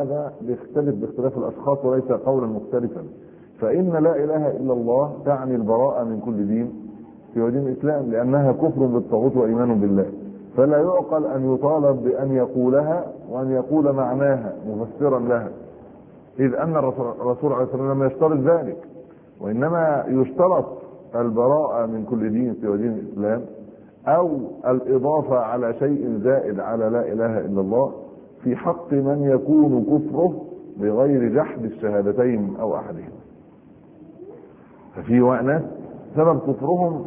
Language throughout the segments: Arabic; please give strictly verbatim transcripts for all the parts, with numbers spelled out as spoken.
هذا بيختلف باختلاف الاشخاص وليس قولا مختلفا. فان لا اله الا الله تعني البراءه من كل دين في دين الاسلام، لانها كفر بالطاغوت وايمان بالله، فلا يعقل ان يطالب بان يقولها وان يقول معناها مفسرا لها، اذ ان الرسول عليه الصلاه والسلام لم يشترط ذلك، وانما يشترط البراءه من كل دين في دين الاسلام او الاضافه على شيء زائد على لا اله الا الله في حق من يكون كفره بغير جحد الشهادتين او احدهما. ففي ناس سبب كفرهم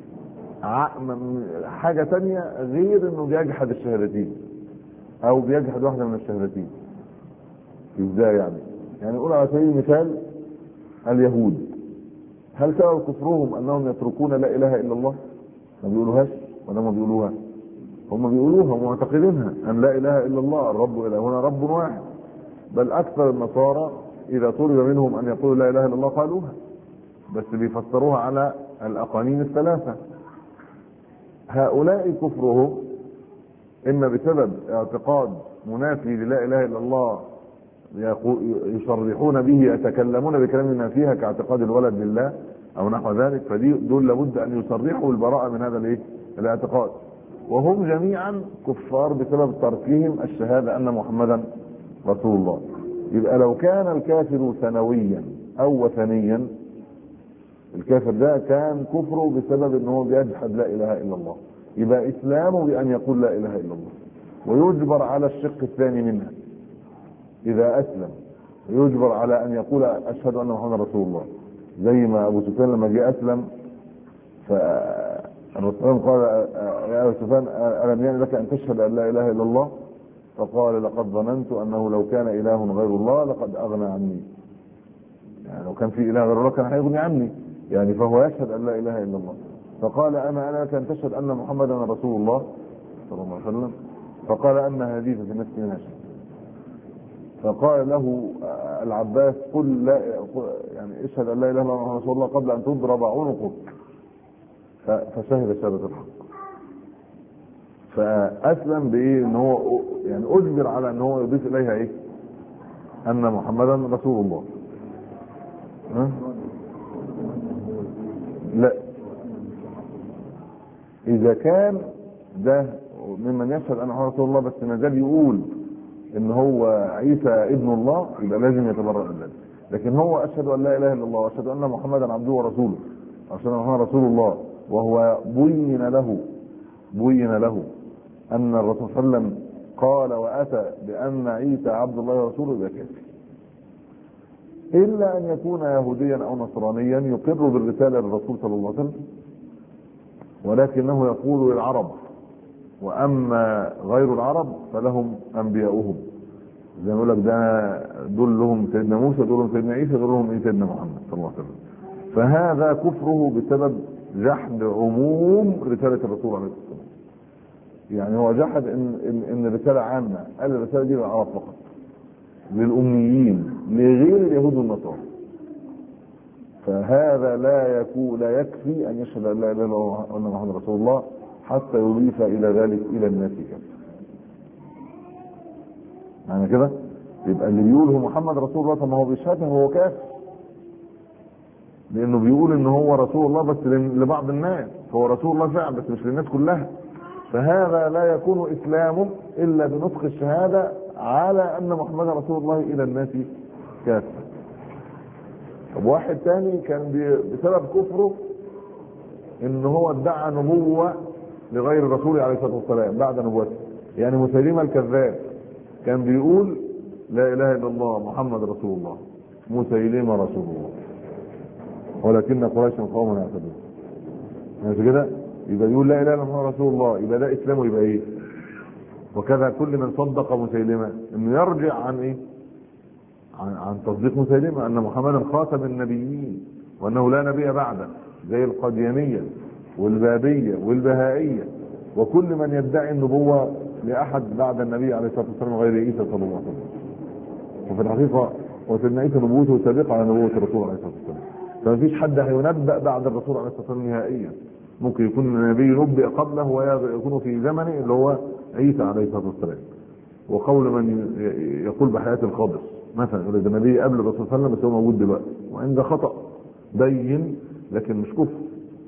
حاجه ثانيه غير انه بيجحد الشهادتين او بيجحد واحده من الشهادتين. ازاي يعني؟ يعني نقول على سبيل المثال اليهود، هل سبب كفرهم انهم يتركون لا اله الا الله؟ ما بيقولوهاش ولا ما بيقولوها؟ هم بيقولوها ومعتقدينها ان لا اله الا الله، الرب الهنا رب واحد. بل اكثر النصارى اذا طلب منهم ان يقولوا لا اله الا الله قالوها، بس بيفسروها على الاقانيم الثلاثه. هؤلاء كفرهم اما بسبب اعتقاد منافي للا اله الا الله يصرحون به، يتكلمون بكلام فيها كاعتقاد الولد لله او نحو ذلك، فدي دول لابد ان يصرحوا البراءه من هذا الايه الاعتقاد. وهم جميعا كفار بسبب تركهم الشهاده ان محمدا رسول الله. يبقى لو كان الكافر ثانويا او وثنيا، الكافر ده كان كفره بسبب ان هو بيجحد لا اله الا الله، يبقى اسلامه بان يقول لا اله الا الله، ويجبر على الشق الثاني منها اذا اسلم، يجبر على ان يقول اشهد ان محمدا رسول الله. زي ما ابو سفيان لما جاء اسلم فالرسول قال يا ابو سفيان الم يعني لك ان تشهد ان لا اله الا الله؟ فقال لقد ظننت انه لو كان اله غير الله لقد اغنى عني. يعني لو كان في اله غير الله كان هيغني عني، يعني فهو يشهد ان لا اله الا الله. فقال اما انا لك ان تشهد ان محمدا رسول الله صلى الله عليه وسلم؟ فقال اما هذه ففي نفسي منها شيء. فقال له العباس قل لا يعني اشهد ان لا اله الا الله رسول الله قبل ان تضرب عنقك، فشهد شهاده الحق. فاسلم بايه؟ ان هو يعني اجبر على ان هو يضيف اليها ايه؟ ان محمدا رسول الله. ها؟ لا، اذا كان ده ممن يشهد ان محمدا رسول الله بس ما زال يقول ان هو عيسى ابن الله، يبقى لازم يتبرأ من ذلك. لكن هو اشهد ان لا اله الا الله واشهد ان محمدا عبده ورسوله، اشهد ان محمدا رسول الله، وهو بين له بين له ان الرسول صلى الله عليه وسلم قال واتى بان عيسى عبد الله ورسوله، يبقى كافر. الا ان يكون يهوديا او نصرانيا يقر بالرساله للرسول صلى الله عليه وسلم، ولكنه يقول للعرب واما غير العرب فلهم انبياؤهم، زي ما يقول لك ده دول لهم سيدنا موسى، دول لهم سيدنا عيسى، دول لهم ايه سيدنا محمد صلى الله عليه وسلم. فهذا كفره بسبب جحد عموم رساله الرسول عليه الصلاه والسلام. يعني هو جحد ان ان, إن الرساله عامه، قال الرساله دي للعرب فقط، للاميين، لغير اليهود والنصارى. فهذا لا يكون لا يكفي ان يشهد ان لا اله الا الله وان محمد رسول الله حتى يضيف الى ذلك الى الناس كافه. يعني كده يبقى اللي بيقول هو محمد رسول الله طب ما هو بيشهدها هو كافر، لانه بيقول ان هو رسول الله بس لبعض الناس، هو رسول الله فعلا بس مش للناس كلها. فهذا لا يكون اسلامه الا بنطق الشهاده على ان محمد رسول الله الى الناس كافر. طب واحد تاني كان بسبب كفره ان هو ادعى نبوه لغير الرسول عليه الصلاه والسلام بعد نبوته، يعني مسيلمه الكذاب كان بيقول لا اله الا الله محمد رسول الله، مسيلمه رسول الله، ولكن قريش قوم يعتدون. يعني كده يبقى يقول لا اله الا الله رسول الله، يبقى ده اسلامه يبقى ايه؟ وكذا كل من صدق مسيلمه انه يرجع عن ايه؟ عن, عن تصديق مسيلمه ان محمدا خاتم النبيين وانه لا نبي بعده، زي القديانيه والبابيه والبهائيه وكل من يدعي النبوه لاحد بعد النبي عليه الصلاه والسلام غير عيسى صلى الله عليه وسلم. وفي الحقيقه وسيدنا عيسى نبوته سابقه على نبوه الرسول عليه الصلاه والسلام، فما فيش حد هينبأ بعد الرسول عليه الصلاه والسلام نهائيا. ممكن يكون النبي نبئ قبله ويكون في زمنه اللي هو عيسى عليه الصلاه والسلام. وقول من يقول بحياة القبر مثلا، يقول ده النبي قبل الرسول صلى الله عليه وسلم بس هو موجود دلوقتي، وان ده خطأ بين لكن مش كفر.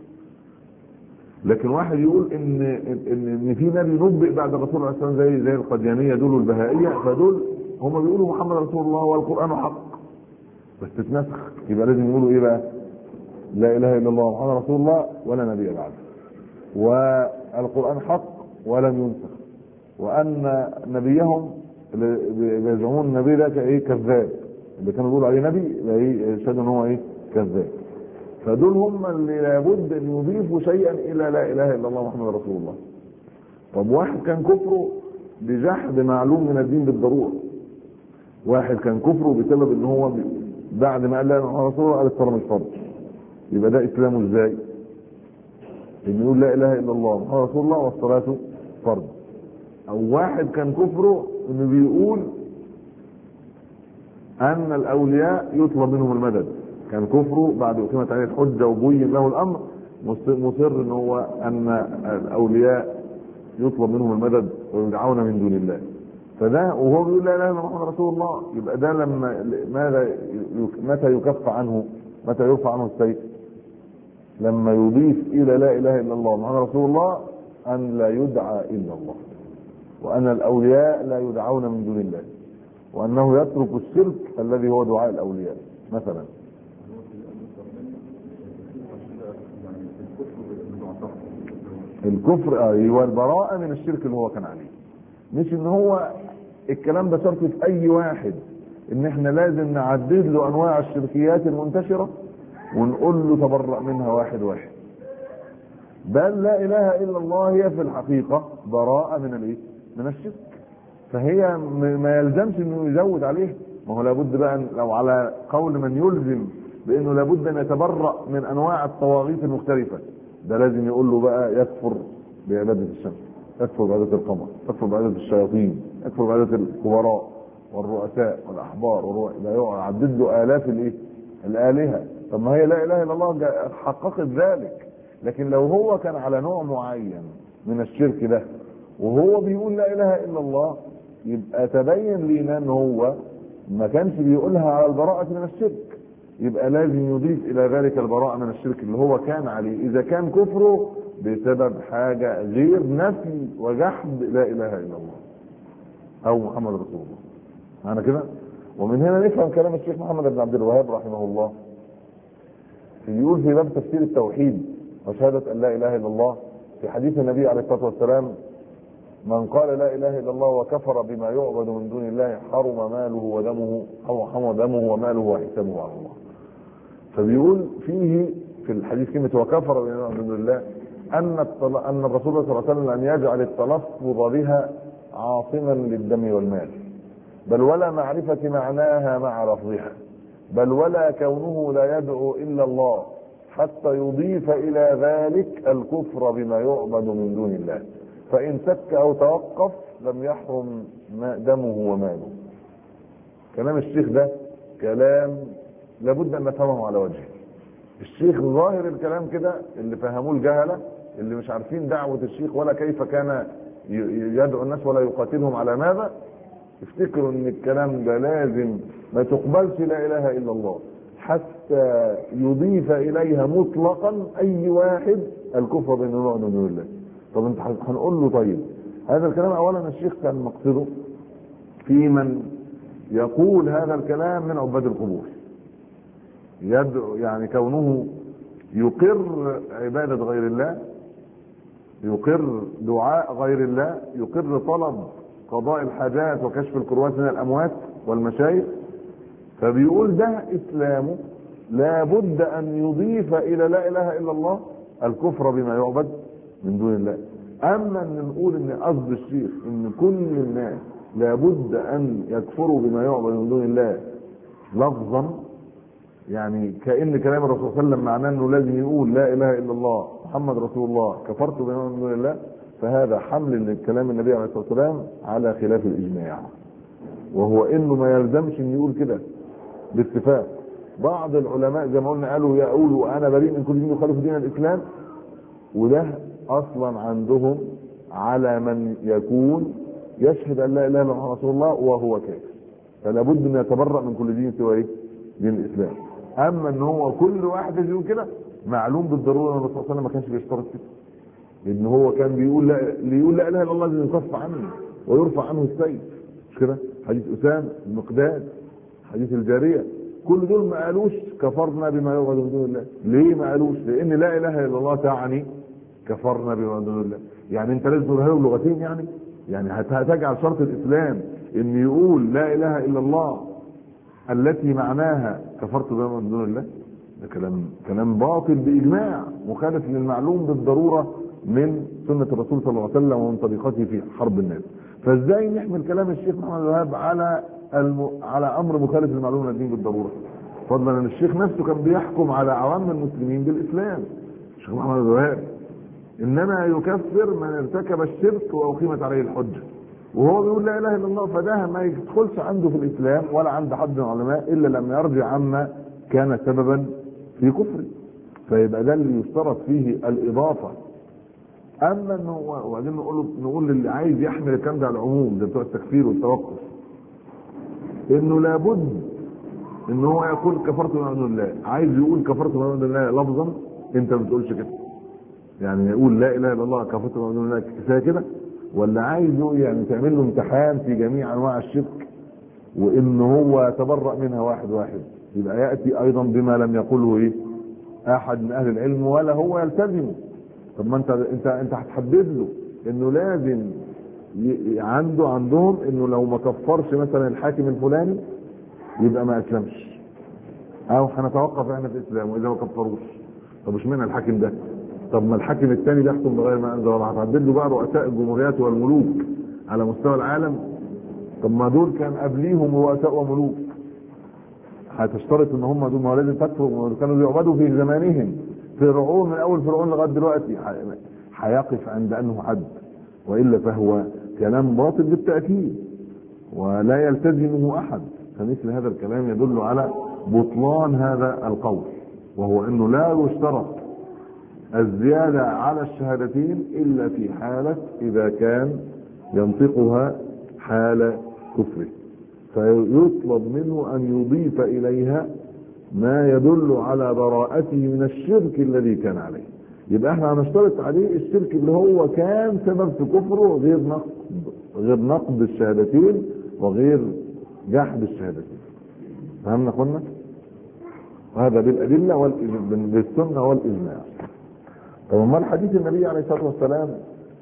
لكن واحد يقول ان ان ان في نبي نبئ بعد الرسول صلى الله عليه وسلم زي زي القديانيه دول والبهائيه، فدول هم بيقولوا محمد رسول الله والقران حق بس تتنسخ، يبقى لازم يقولوا ايه بقى؟ لا اله الا الله محمد رسول الله ولا نبي بعده، والقران حق ولم ينسخ، وان نبيهم اللي يزعمون النبي ده ايه كذاب، اللي كانوا بيقولوا عليه نبي يشهدوا ان هو ايه كذاب. فدول هم اللي لابد ان يضيفوا شيئا الى لا اله الا الله محمد رسول الله. طب واحد كان كفره بجحد معلوم من الدين بالضروره، واحد كان كفره بسبب ان هو بعد ما قال لا اله الا الله رسول الله قال الصلاه مش فرض، يبقى ده اسلامه ازاي؟ ان يقول لا اله الا الله محمد رسول الله والصلاه فرض. او واحد كان كفره انه بيقول ان الاولياء يطلب منهم المدد، كان كفره بعد اقيمت عليه الحجه وبين له الامر مصر ان هو ان الاولياء يطلب منهم المدد ويدعون من دون الله. فده وهو بيقول لا اله الا محمد رسول الله، يبقى ده لما ماذا متى يكف عنه؟ متى يرفع عنه السيف؟ لما يضيف الى لا اله الا الله محمد رسول الله ان لا يدعى الا الله، وان الاولياء لا يدعون من دون الله، وانه يترك الشرك الذي هو دعاء الاولياء مثلا. الكفر ايوه البراءه من الشرك اللي هو كان عليه، مش ان هو الكلام ده شرط في اي واحد ان احنا لازم نعدد له انواع الشركيات المنتشره ونقول له تبرأ منها واحد واحد، بل لا اله الا الله هي في الحقيقه براءه من الايه؟ من الشرك. فهي ما يلزمش انه يزود عليه، ما هو لابد بقى لو على قول من يلزم بانه لابد ان يتبرأ من انواع الطواغيت المختلفه، ده لازم يقول له بقى يكفر بعباده الشمس، يكفر بعباده القمر، يكفر بعباده الشياطين، يكفر بعباده الكبراء والرؤساء والاحبار والرؤى، ده يعدد له الاف الايه؟ الالهه. طب ما هي لا اله الا الله حققت ذلك، لكن لو هو كان على نوع معين من الشرك ده وهو بيقول لا اله الا الله، يبقى تبين لينا ان هو ما كانش بيقولها على البراءة من الشرك، يبقى لازم يضيف الى ذلك البراءة من الشرك اللي هو كان عليه اذا كان كفره بسبب حاجة غير نفي وجحد لا اله الا الله او محمد رسول الله. معنى كده؟ ومن هنا نفهم كلام الشيخ محمد بن عبد الوهاب رحمه الله يقول في باب تفسير التوحيد وشهادة ان لا اله الا الله في حديث النبي عليه الصلاة والسلام: من قال لا اله الا الله وكفر بما يعبد من دون الله حرم ماله ودمه او حرم دمه وماله وحسابه على الله. فبيقول فيه في الحديث كلمة وكفر بما يعبد من دون الله ان ان الرسول صلى الله عليه وسلم ان يجعل التلفظ بها عاصما للدم والمال، بل ولا معرفة معناها مع لفظها، بل ولا كونه لا يدعو الا الله حتى يضيف الى ذلك الكفر بما يعبد من دون الله، فإن سك أو توقف لم يحرم دمه وماله. كلام الشيخ ده كلام لابد أن نفهمه على وجهه. الشيخ ظاهر الكلام كده اللي فهموه الجهلة اللي مش عارفين دعوة الشيخ ولا كيف كان يدعو الناس ولا يقاتلهم على ماذا، افتكروا ان الكلام ده لازم ما تقبلش لا إله إلا الله حتى يضيف إليها مطلقا أي واحد الكفر بين الله وبين الله. طب انت هنقول له طيب هذا الكلام اولا الشيخ كان مقصده في من يقول هذا الكلام من عباد القبور، يدعو يعني كونه يقر عبادة غير الله، يقر دعاء غير الله، يقر طلب قضاء الحاجات وكشف الكروات من الاموات والمشايخ، فبيقول ده اسلامه لابد ان يضيف الى لا اله الا الله الكفر بما يعبد من دون الله. اما ان نقول ان قصد الشيخ ان كل الناس لابد ان يكفروا بما يعبد من دون الله لفظا، يعني كأن كلام الرسول صلى الله عليه وسلم معناه انه لازم يقول لا اله الا الله محمد رسول الله كفرت بما يعبد من دون الله، فهذا حمل لكلام النبي عليه الصلاه والسلام على خلاف الاجماع، وهو انه ما يلزمش ان يقول كده باتفاق. بعض العلماء زي ما قلنا قالوا يقولوا انا بريء من كل دين يخالف دين الاسلام، وده اصلا عندهم على من يكون يشهد ان لا اله الا الله رسول الله وهو كافر، فلا بد ان يتبرأ من كل دين سوى ايه؟ دين الاسلام. اما ان هو كل واحد يقول كده معلوم بالضروره ان الرسول صلى الله عليه وسلم ما كانش بيشترط كده، لان هو كان بيقول لا، اللي يقول لا اله الا الله لازم يكف عنه ويرفع عنه السيف، مش كده؟ حديث اسامه، المقداد، حديث الجاريه، كل دول ما قالوش كفرنا بما يعبد من دون الله. ليه ما قالوش؟ لان لا اله الا الله تعني كفرنا بما يعبد من دون الله. يعني انت لازم تقولها له لغتين، يعني يعني هتجعل شرط الاسلام ان يقول لا اله الا الله التي معناها كفرت بما من دون الله؟ ده كلام كلام باطل باجماع، مخالف للمعلوم بالضروره من سنه الرسول صلى الله عليه وسلم ومن طريقته في حرب الناس. فازاي نحمل كلام الشيخ محمد الوهاب على الم... على امر مخالف للمعلوم من الدين بالضروره؟ فضلا ان الشيخ نفسه كان بيحكم على عوام المسلمين بالاسلام، الشيخ محمد الوهاب، انما يكفر من ارتكب الشرك واقيمت عليه الحجه، وهو بيقول لا اله الا الله، فده ما يدخلش عنده في الاسلام ولا عند حد من العلماء الا لما يرجع عما كان سببا في كفره، فيبقى ده اللي يشترط فيه الاضافه. اما انه وبعدين نقول نقول للي عايز يحمل الكلام ده على العموم، ده بتوع التكفير والتوقف، انه لابد ان هو يقول كفرت بما انزل الله، عايز يقول كفرت بما انزل الله لفظا، انت ما بتقولش كده، يعني يقول لا اله الا الله كفرت بما انزل الله كفايه كده، ولا عايز يعني تعمل له امتحان في جميع انواع الشرك وان هو يتبرأ منها واحد واحد، يبقى ياتي ايضا بما لم يقله ايه احد من اهل العلم ولا هو يلتزمه. طب ما انت انت انت هتحدد له انه لازم ي... عنده عندهم انه لو ما كفرش مثلا الحاكم الفلاني يبقى ما اسلمش، او هنتوقف احنا في الاسلام واذا ما كفروش. طب اشمعنى الحاكم ده؟ طب ما الحاكم الثاني بيحكم بغير ما انزل الله، هتعدد له بقى رؤساء الجمهوريات والملوك على مستوى العالم؟ طب ما دول كان قبليهم رؤساء وملوك، هتشترط ان هم دول ما لازم تكفروا، كانوا بيعبدوا في زمانهم فرعون من اول فرعون لغايه دلوقتي، هيقف عند انه حد، والا فهو كلام باطل بالتاكيد ولا يلتزمه احد. فمثل هذا الكلام يدل على بطلان هذا القول، وهو انه لا يشترط الزياده على الشهادتين الا في حاله اذا كان ينطقها حال كفره، فيطلب منه ان يضيف اليها ما يدل على براءته من الشرك الذي كان عليه. يبقى احنا هنشترط عليه الشرك اللي هو كان سبب في كفره، غير نقض غير نقض الشهادتين وغير جحد الشهادتين. فهمنا قلنا؟ وهذا بالادله بالسنه والاجماع. طب امال حديث النبي عليه الصلاه والسلام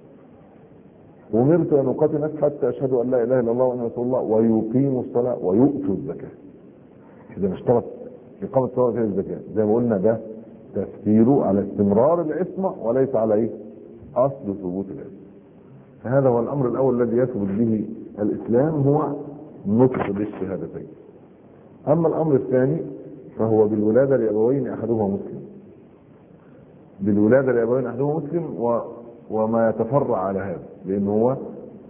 امرت ان اقاتل الناس حتى اشهدوا ان لا اله الا الله وان رسول الله ويقيموا الصلاه ويؤتوا الزكاه. اذا اشترط اقامه الصلاه وإيتاء الزكاه، زي ما قلنا ده تفسيره على استمرار العصمه وليس على ايه؟ اصل ثبوت العصمه. فهذا هو الامر الاول الذي يثبت به الاسلام، هو نطق بالشهادتين. اما الامر الثاني فهو بالولاده لابوين احدهما مسلم، بالولاده لابوين احدهما مسلم و... وما يتفرع على هذا، لانه هو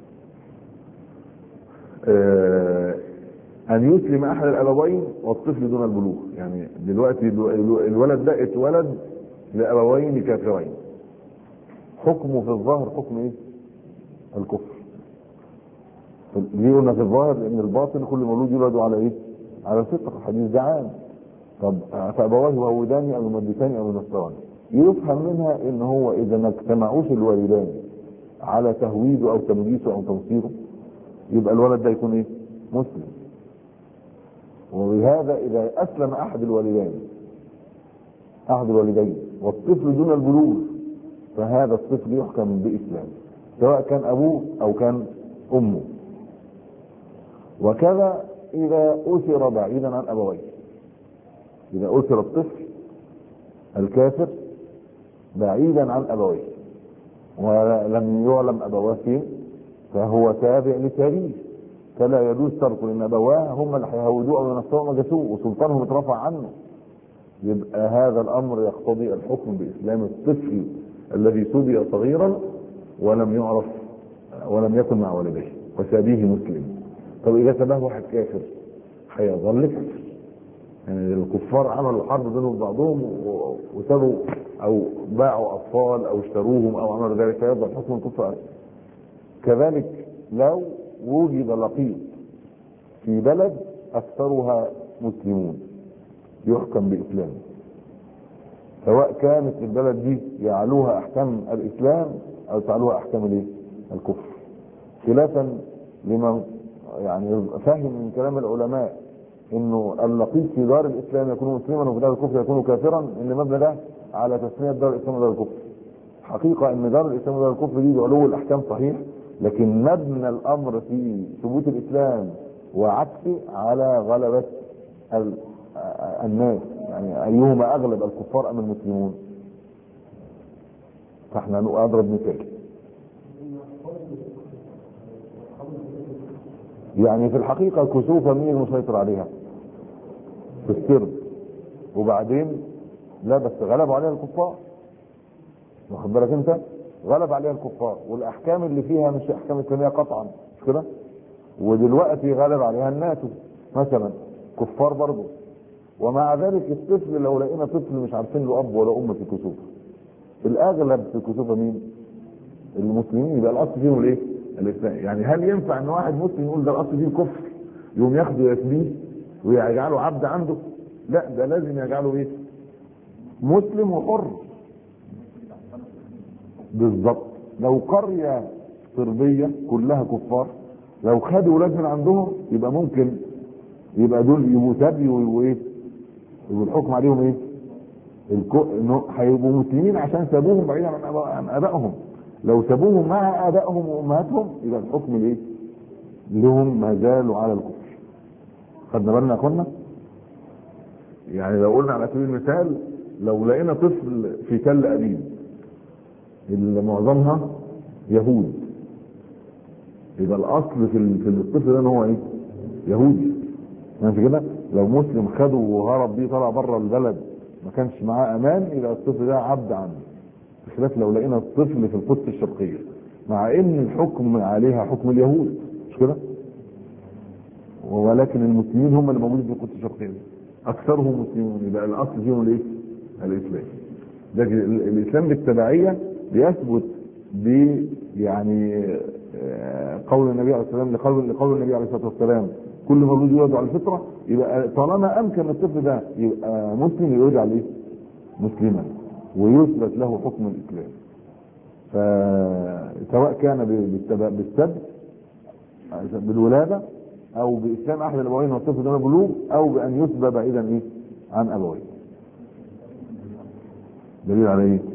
آه ان يسلم احد الابوين والطفل دون البلوغ. يعني دلوقتي الولد ده اتولد لابوين كافرين، حكمه في الظاهر حكم ايه؟ الكفر. ليه قلنا في الظاهر؟ لان الباطن كل مولود يولد على ايه؟ على الفطره، الحديث ده عام. طب فابواه يهودان او يمجسان او ينصران، يفهم منها ان هو اذا ما اجتمعوش الوالدان على تهويده او تمجيسه او تنصيره يبقى الولد ده يكون ايه؟ مسلم. وبهذا اذا اسلم احد الوالدين احد الوالدين والطفل دون البلوغ فهذا الطفل يحكم باسلام سواء كان ابوه او كان امه. وكذا اذا اسر بعيدا عن ابويه، اذا اسر الطفل الكافر بعيدا عن ابويه ولم يعلم ابواه فين فهو تابع لتاريخ، فلا يجوز تركه، لان ابواه هم اللي هيهودوه او ينصروه وجسوه وسلطانهم اترفع عنه. يبقى هذا الامر يقتضي الحكم باسلام الطفل الذي سبي صغيرا ولم يعرف ولم يكن مع والديه وسابيه مسلم. طب اذا سباه واحد كافر هيظل كافر. يعني الكفار عملوا حرب بينهم بعضهم وسابوا او باعوا اطفال او اشتروهم او عملوا ذلك، فيظل حكم الكفر. كذلك لو وجد لقيط في بلد اكثرها مسلمون يحكم باسلام، سواء كانت البلد دي يعلوها احكام الاسلام او تعلوها احكام الايه؟ الكفر، خلافا لمن يعني فهم من كلام العلماء انه اللقيط في دار الاسلام يكون مسلما وفي دار الكفر يكون كافرا، ان المبنى ده على تسميه دار الاسلام ودار الكفر. حقيقه ان دار الاسلام ودار الكفر دي بعلو الاحكام صحيح، لكن مبنى الامر في ثبوت الاسلام وعكسه على غلبه الناس، يعني ايهما اغلب الكفار ام المسلمون؟ فاحنا اضرب مثال، يعني في الحقيقه الكسوفه مين المسيطر عليها؟ في السر، وبعدين لا بس غلب عليها الكفار، واخد بالك انت؟ غلب عليها الكفار والاحكام اللي فيها مش احكام اسلاميه قطعا، مش كده؟ ودلوقتي غلب عليها الناتو مثلا كفار برضه، ومع ذلك الطفل لو لقينا طفل مش عارفين له اب ولا ام في الكسوفه، الاغلب في الكسوفه مين؟ المسلمين، يبقى الاصل فيهم الايه؟ الاسلام. يعني هل ينفع ان واحد مسلم يقول ده الاصل فيه الكفر يقوم ياخده يسبيه ويجعله عبد عنده؟ لا، ده لازم يجعله ايه؟ مسلم وحر. بالظبط. لو قريه صربيه كلها كفار لو خدوا ولاد من عندهم يبقى ممكن يبقى دول يبقوا سبي ويبقوا ايه؟ يبقوا الحكم عليهم ايه؟ الكو... انه هيبقوا مسلمين عشان سابوهم بعيدا عن أبا... عن ابائهم. لو سابوهم مع ابائهم وامهاتهم يبقى الحكم الايه؟ لهم ما زالوا على الكفر. خدنا بالنا يا اخوانا؟ يعني لو قلنا على سبيل المثال لو لقينا طفل في تل ابيب اللي معظمها يهود، يبقى الاصل في في الطفل ده ان هو ايه؟ يهودي. ماشي كده؟ لو مسلم خده وهرب بيه طلع بره البلد ما كانش معاه امان يبقى الطفل ده عبد عنه، بخلاف لو لقينا الطفل في القدس الشرقيه مع ان الحكم عليها حكم اليهود، مش كده؟ ولكن المسلمين هم اللي موجودين في القدس الشرقيه اكثرهم مسلمون، يبقى الاصل فيهم الايه؟ الاسلام. لكن الاسلام بالتبعيه بيثبت ب يعني قول النبي عليه الصلاه والسلام لقول لقول النبي عليه الصلاه والسلام كل مولود يولد على الفطره، يبقى طالما امكن الطفل ده يبقى مسلم يرجع لايه؟ مسلما ويثبت له حكم الاسلام. فسواء كان بالسبب بالولاده او باسلام احد الابوين والطفل ده بلوغ او بان يسبى بعيدا ايه؟ عن ابويه. دليل على ايه؟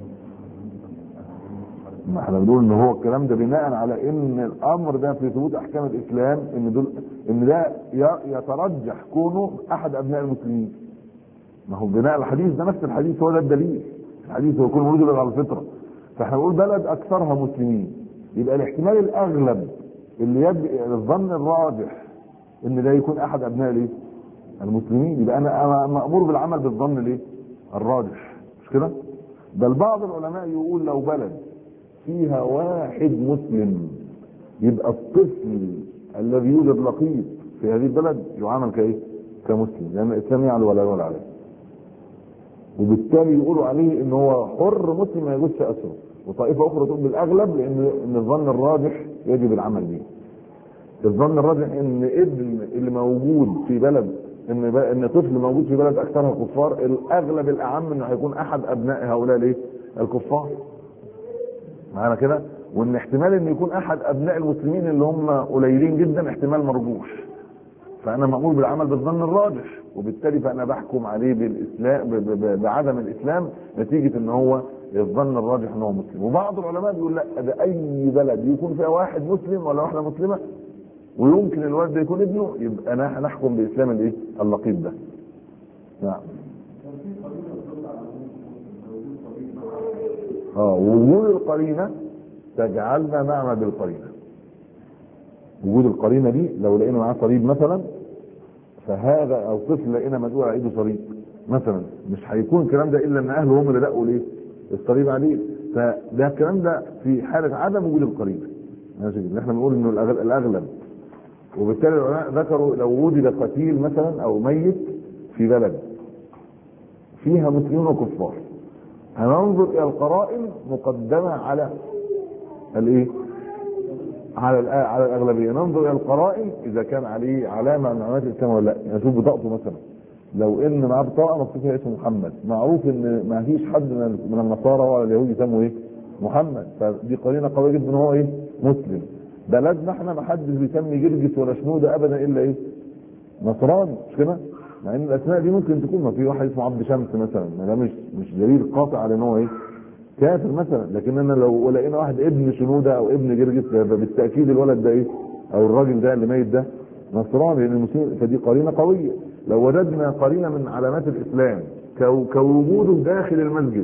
ما احنا بنقول ان هو الكلام ده بناء على ان الامر ده في ثبوت احكام الاسلام ان دول ان ده يترجح كونه احد ابناء المسلمين. ما هو بناء على الحديث ده، نفس الحديث هو ده الدليل. الحديث هو كل مولود يولد على الفطره، فاحنا بنقول بلد اكثرها مسلمين يبقى الاحتمال الاغلب اللي يبقى الظن الراجح ان ده يكون احد ابناء الايه؟ المسلمين. يبقى انا مامور بالعمل بالظن الايه؟ الراجح، مش كده؟ بل بعض العلماء يقول لو بلد فيها واحد مسلم يبقى الطفل الذي يوجد لقيط في هذه البلد يعامل كايه؟ كمسلم، لان الاسلام يعلو ولا يعلو عليه، وبالتالي يقولوا عليه ان هو حر مسلم ما يجوزش اسره. وطائفه اخرى تقول بالاغلب لان ان الظن الراجح يجب العمل به. الظن الراجح ان ابن اللي موجود في بلد ان ان طفل موجود في بلد اكثرها كفار، الاغلب الاعم انه هيكون احد ابناء هؤلاء الايه؟ الكفار. معانا كده؟ وان احتمال ان يكون احد ابناء المسلمين اللي هم قليلين جدا احتمال مرجوح. فانا مأمور بالعمل بالظن الراجح، وبالتالي فانا بحكم عليه بالاسلام بعدم الاسلام نتيجه ان هو الظن الراجح ان هو مسلم. وبعض العلماء بيقول لا، ده اي بلد يكون فيها واحد مسلم ولا واحده مسلمه ويمكن الولد ده يكون ابنه يبقى انا هنحكم باسلام الايه؟ اللقيط ده. نعم. اه وجود القرينه تجعلنا نعمل بالقرينه. وجود القرينه دي لو لقينا معاه صليب مثلا، فهذا او طفل لقينا مدعو على ايده صليب مثلا، مش هيكون الكلام ده الا ان اهله هم اللي لقوا ليه؟ الصليب عليه. فده الكلام ده في حاله عدم وجود القرينه. ماشي كده؟ احنا بنقول انه الاغلب، وبالتالي العلماء ذكروا لو وجد قتيل مثلا او ميت في بلد فيها مسلمون وكفار هننظر الى القرائن مقدمه على الايه؟ على على الاغلبيه، ننظر الى القرائن اذا كان عليه علامه من علامات الاسلام ولا لا. نشوف بطاقته مثلا، لو ان معاه بطاقه مكتوب فيها اسمه محمد، معروف ان ما فيش حد من النصارى ولا اليهود يسموا ايه؟ محمد، فدي قرينه قويه جدا ان هو ايه؟ مسلم. بلدنا احنا ما حدش بيسمي جرجس ولا شنوده ابدا الا ايه؟ نصراني، مش كده؟ مع ان الاسماء دي ممكن تكون، ما في واحد اسمه عبد شمس مثلا، ما ده مش مش دليل قاطع على ان هو ايه؟ كافر مثلا. لكن انا لو لقينا واحد ابن شنوده او ابن جرجس، بالتاكيد الولد ده ايه؟ او الراجل ده اللي ميت ده نصراني، لان المسلمين، فدي قرينه قويه. لو وجدنا قرينه من علامات الاسلام كوجوده داخل المسجد،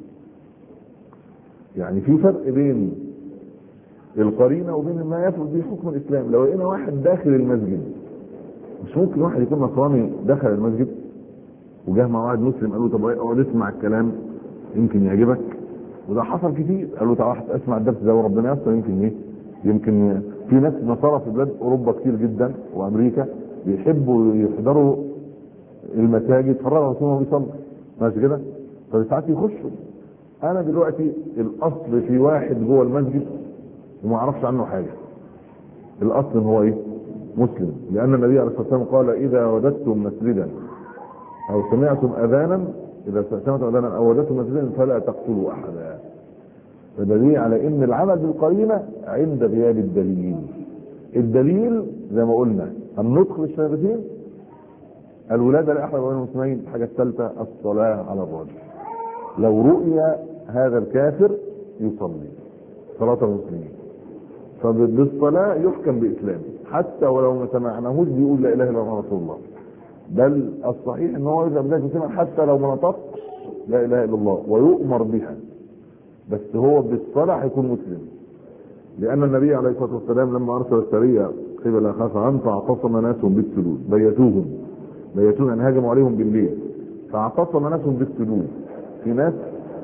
يعني في فرق بين القرينه وبين ما يفرض به حكم الاسلام. لو لقينا واحد داخل المسجد، مش ممكن واحد يكون نصراني دخل المسجد وجاه مع واحد مسلم قال له طب اقعد اسمع الكلام يمكن يعجبك، وده حصل كتير. قال له تعالى اسمع الدرس ده وربنا يستر، يمكن ايه؟ يمكن في ناس نصارى في بلاد اوروبا كتير جدا وامريكا بيحبوا يحضروا المساجد يتفرجوا على رسول بيصلي، ماشي كده؟ فساعات يخشوا. انا دلوقتي الاصل في واحد جوه المسجد وما اعرفش عنه حاجه، الاصل ان هو ايه؟ مسلم، لان النبي عليه الصلاه والسلام قال اذا وجدتم مسجدا او سمعتم اذانا، اذا سمعتم اذانا او وجدتم مسجدا فلا تقتلوا احدا. فدليل على ان العمل بالقرينه عند غياب الدليل. الدليل زي ما قلنا النطق بالشهادتين، الولاده لاحد ابوين المسلمين، الحاجه الثالثه الصلاه على الرجل. لو رؤي هذا الكافر يصلي صلاه المسلمين، فبالصلاه يحكم باسلامه حتى ولو ما سمعناهوش بيقول لا اله الا الله رسول الله. بل الصحيح ان هو اذا بدأ يسمع حتى لو ما نطقش لا اله الا الله ويؤمر بها، بس هو بالصلاه هيكون مسلم. لان النبي عليه الصلاه والسلام لما ارسل السريه قبل خافعان فاعتصم ناس بالسجود، بيتوهم بيتوهم يعني هاجموا عليهم بالليل، فاعتصم ناس بالسجود. في ناس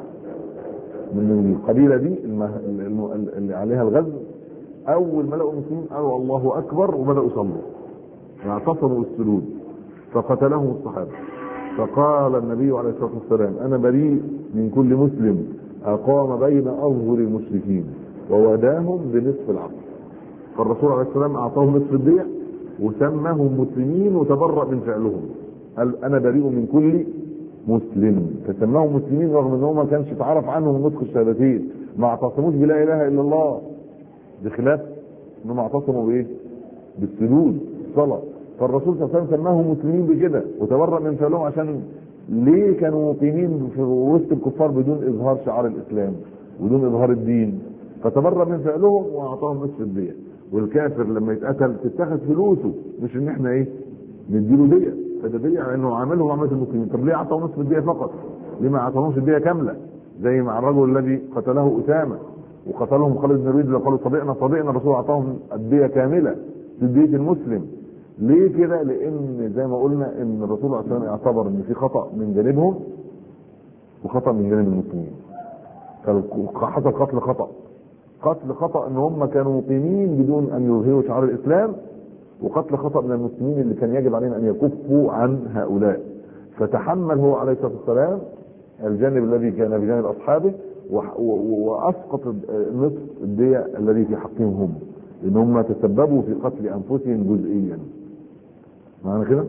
من القبيله دي اللي عليها الغزو، اول ما لقوا المسلمين قالوا الله اكبر وبداوا يصلوا واعتصموا بالسجود، فقتلهم الصحابه. فقال النبي عليه الصلاه والسلام انا بريء من كل مسلم اقام بين اظهر المشركين ووداهم بنصف العقل. فالرسول عليه السلام اعطاهم نصف الدية وسماهم مسلمين وتبرأ من فعلهم، قال انا بريء من كل مسلم، فسماهم مسلمين رغم ان هم ما كانش يتعرف عنهم نطق الشهادتين، ما اعتصموش بلا اله الا الله، بخلاف انهم اعتصموا بايه؟ بالسجود الصلاه. فالرسول صلى الله عليه وسلم سماهم مسلمين بكده وتبرأ من فعلهم، عشان ليه كانوا مقيمين في وسط الكفار بدون اظهار شعار الاسلام بدون اظهار الدين، فتبرأ من فعلهم واعطاهم نصف الدية. والكافر لما يتقتل تتاخد فلوسه، مش ان احنا ايه؟ نديله دية، فده دية على انه عامله معاملة المسلمين. طب ليه اعطاه نصف الدية فقط؟ ليه ما اعطاهمش الدية كاملة؟ زي مع الرجل الذي قتله اسامة وقتلهم خالد بن الوليد، قالوا صديقنا صديقنا، الرسول اعطاهم الدية كاملة دية المسلم. ليه كده؟ لان زي ما قلنا ان الرسول عليه الصلاه والسلام اعتبر ان في خطأ من جانبهم وخطأ من جانب المسلمين. فحصل قتل خطأ قتل خطأ ان هم كانوا مقيمين بدون ان يظهروا شعار الاسلام، وقتل خطأ من المسلمين اللي كان يجب عليهم ان يكفوا عن هؤلاء. فتحمل هو عليه الصلاه والسلام الجانب الذي كان بجانب اصحابه واسقط نصف الدية الذي في حقهم هم، لان هم تسببوا في قتل انفسهم جزئيا. معنى كده؟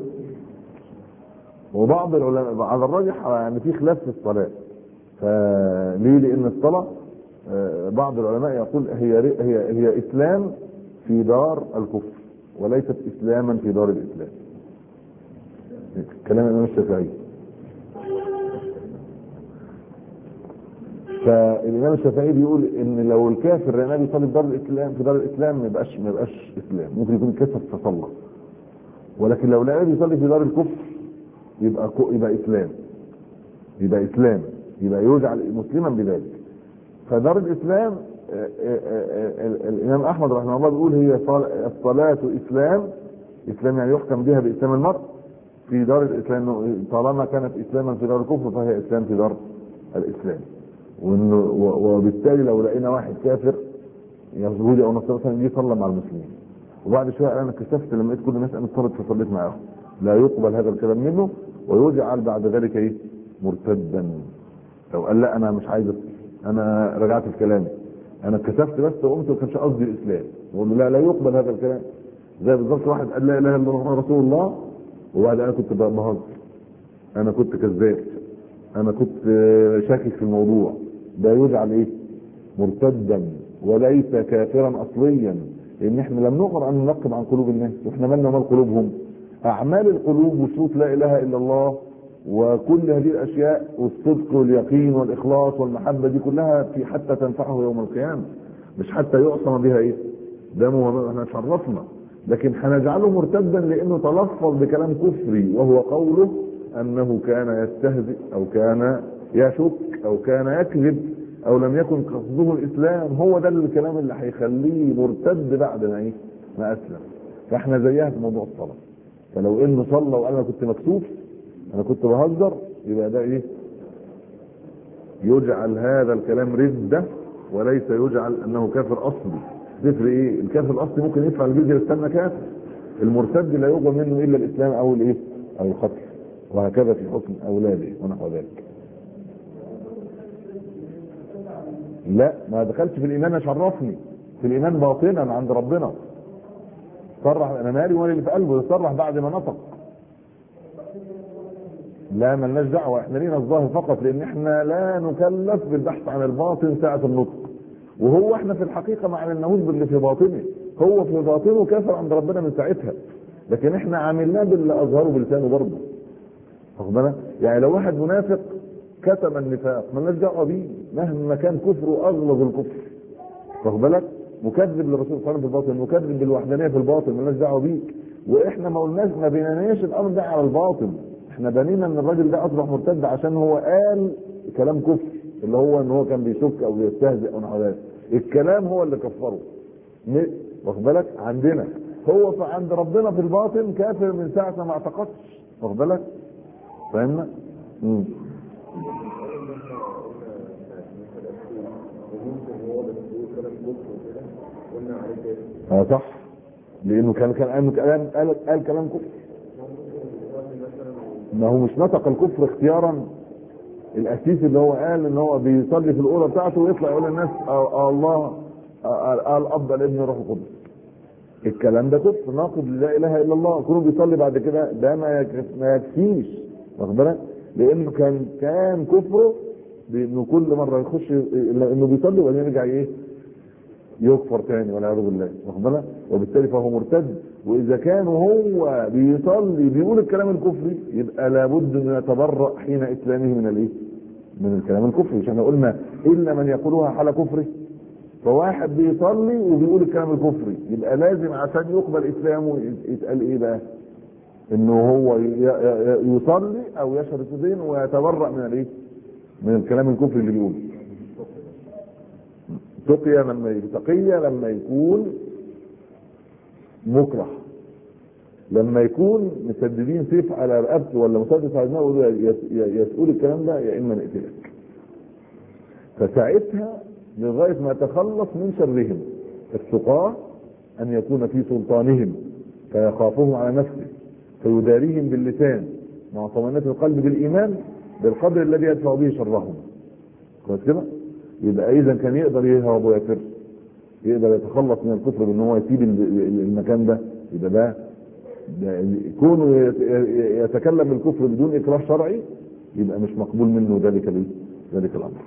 وبعض العلماء على الراجح يعني في خلاف في الصلاه. فليه؟ لان الصلاه بعض العلماء يقول هي هي هي اسلام في دار الكفر وليست اسلاما في دار الاسلام. كلام الامام الشافعي. فالامام الشافعي بيقول ان لو الكافر رأى النبي يصلي في دار الاسلام في دار الاسلام ما يبقاش ما يبقاش اسلام، ممكن يكون كسر فصلى. ولكن لو النبي يصلي في دار الكفر يبقى يبقى اسلام يبقى اسلام يبقى يجعل مسلما بذلك. فدار الاسلام الامام احمد رحمه الله بيقول هي الصلاه اسلام، اسلام يعني يحكم بها باسلام المرء في دار الاسلام، طالما كانت اسلاما في دار الكفر فهي اسلام في دار الاسلام. وبالتالي لو لقينا واحد كافر يهودي او نصراني مثلا يجي يصلي مع المسلمين وبعد شويه انا اكتشفت لما لقيت كل الناس قامت صلت فصليت معاهم، لا يقبل هذا الكلام منه ويجعل بعد ذلك ايه؟ مرتدا. لو قال لا انا مش عايز انا رجعت في كلامي، انا كسفت بس وقمت، ما كانش قصدي الاسلام. نقول له لا لا يقبل هذا الكلام. زي بالظبط واحد قال لا اله الا الله رسول الله، وبعد انا كنت بهزر، انا كنت كذاب، انا كنت شاكك في الموضوع، ده يجعل ايه؟ مرتدا وليس كافرا اصليا. لان احنا لم نقر ان ننقب عن قلوب الناس، واحنا مالنا مال قلوبهم؟ اعمال القلوب وشروط لا اله الا الله وكل هذه الاشياء والصدق واليقين والاخلاص والمحبه دي كلها في حتى تنفعه يوم القيامه، مش حتى يعصم بها ايه؟ دمه. احنا شرفنا، لكن هنجعله مرتدا لانه تلفظ بكلام كفري، وهو قوله انه كان يستهزئ او كان يشك او كان يكذب او لم يكن قصده الاسلام. هو ده الكلام اللي هيخليه مرتد بعد ما ايه؟ ما اسلم. فاحنا زيها في موضوع الصلاه. فلو انه صلى وقال انا كنت مكسوف، انا كنت بهزر، يبقى ده ايه؟ يجعل هذا الكلام ردة وليس يجعل انه كافر اصلي. تفرق ايه؟ الكافر الاصلي ممكن يدفع الجزية يستنى كافر، المرتد لا يقبل منه الا الاسلام او الايه؟ او القتل، وهكذا في حكم اولاده ونحو ذلك. لا، ما دخلش في الايمان، اشرفني في الايمان باطنا عند ربنا. صرح انا مالي ومالي اللي في قلبه، صرح بعد ما نطق. لا ملناش دعوه، احنا لينا الظاهر فقط، لان احنا لا نكلف بالبحث عن الباطن ساعه النطق. وهو احنا في الحقيقه ما عملناهوش باللي في باطنه، هو في باطنه كافر عند ربنا من ساعتها، لكن احنا عملناه باللي اظهره بلسانه برضه. واخد بالك؟ يعني لو واحد منافق كتم النفاق مالناش دعوه بيه مهما كان كفره اغلظ الكفر. واخد بالك؟ مكذب للرسول صلى الله عليه وسلم في الباطن، مكذب بالوحدانيه في الباطن، مالناش دعوه بيك. واحنا ما قلناش، ما بنيناش الامر ده على الباطن، احنا بنينا ان الراجل ده اصبح مرتد عشان هو قال كلام كفر، اللي هو ان هو كان بيشك او بيستهزئ او نحو ذلك. الكلام هو اللي كفره. واخد بالك؟ عندنا هو عند ربنا في الباطن كافر من ساعه ما اعتقدش. واخد بالك؟ فاهمنا؟ امم اه صح، لانه كان كان قال كلام قال, قال كلام كفر. ما هو مش نطق الكفر اختيارا. الاسيس اللي هو قال ان هو بيصلي في الاوضه بتاعته ويطلع يقول للناس آه آه الله قال آه اب الابن روح القدس، الكلام ده كفر ناقض لا اله الا الله. كونه بيصلي بعد كده ده ما ما يكفيش. واخد بالك؟ لانه كان كان كفره بانه كل مره يخش انه بيصلي وبعدين يرجع ايه؟ يكفر تاني والعياذ بالله. واخد بالك؟ وبالتالي فهو مرتد. واذا كان هو بيصلي بيقول الكلام الكفري يبقى لابد ان يتبرأ حين اسلامه من الايه؟ من الكلام الكفري. مش احنا قلنا الا من يقولها حال كفره؟ فواحد بيصلي وبيقول الكلام الكفري يبقى لازم عشان يقبل اسلامه يتقال ايه بقى؟ انه هو يصلي او يشهد الشهادتين ويتبرأ من الايه؟ من الكلام الكفري اللي بيقوله. تقية لما تقية لما يكون مكره، لما يكون مسددين سيف على رقبته ولا مسدس على دماغه يسؤول الكلام ده يا اما نقتلك. فساعتها لغايه ما يتخلص من شرهم. التقاه ان يكون في سلطانهم فيخافهم على نفسه فيداريهم باللسان مع طمأنينة القلب بالايمان بالقدر الذي يدفع به شرهم. كويس كده؟ يبقى اذا كان يقدر يهرب ويفر، يقدر يتخلص من الكفر بان هو يسيب المكان ده، يبقى ده كونه يتكلم بالكفر بدون اكراه شرعي يبقى مش مقبول منه ذلك الايه؟ ذلك الامر.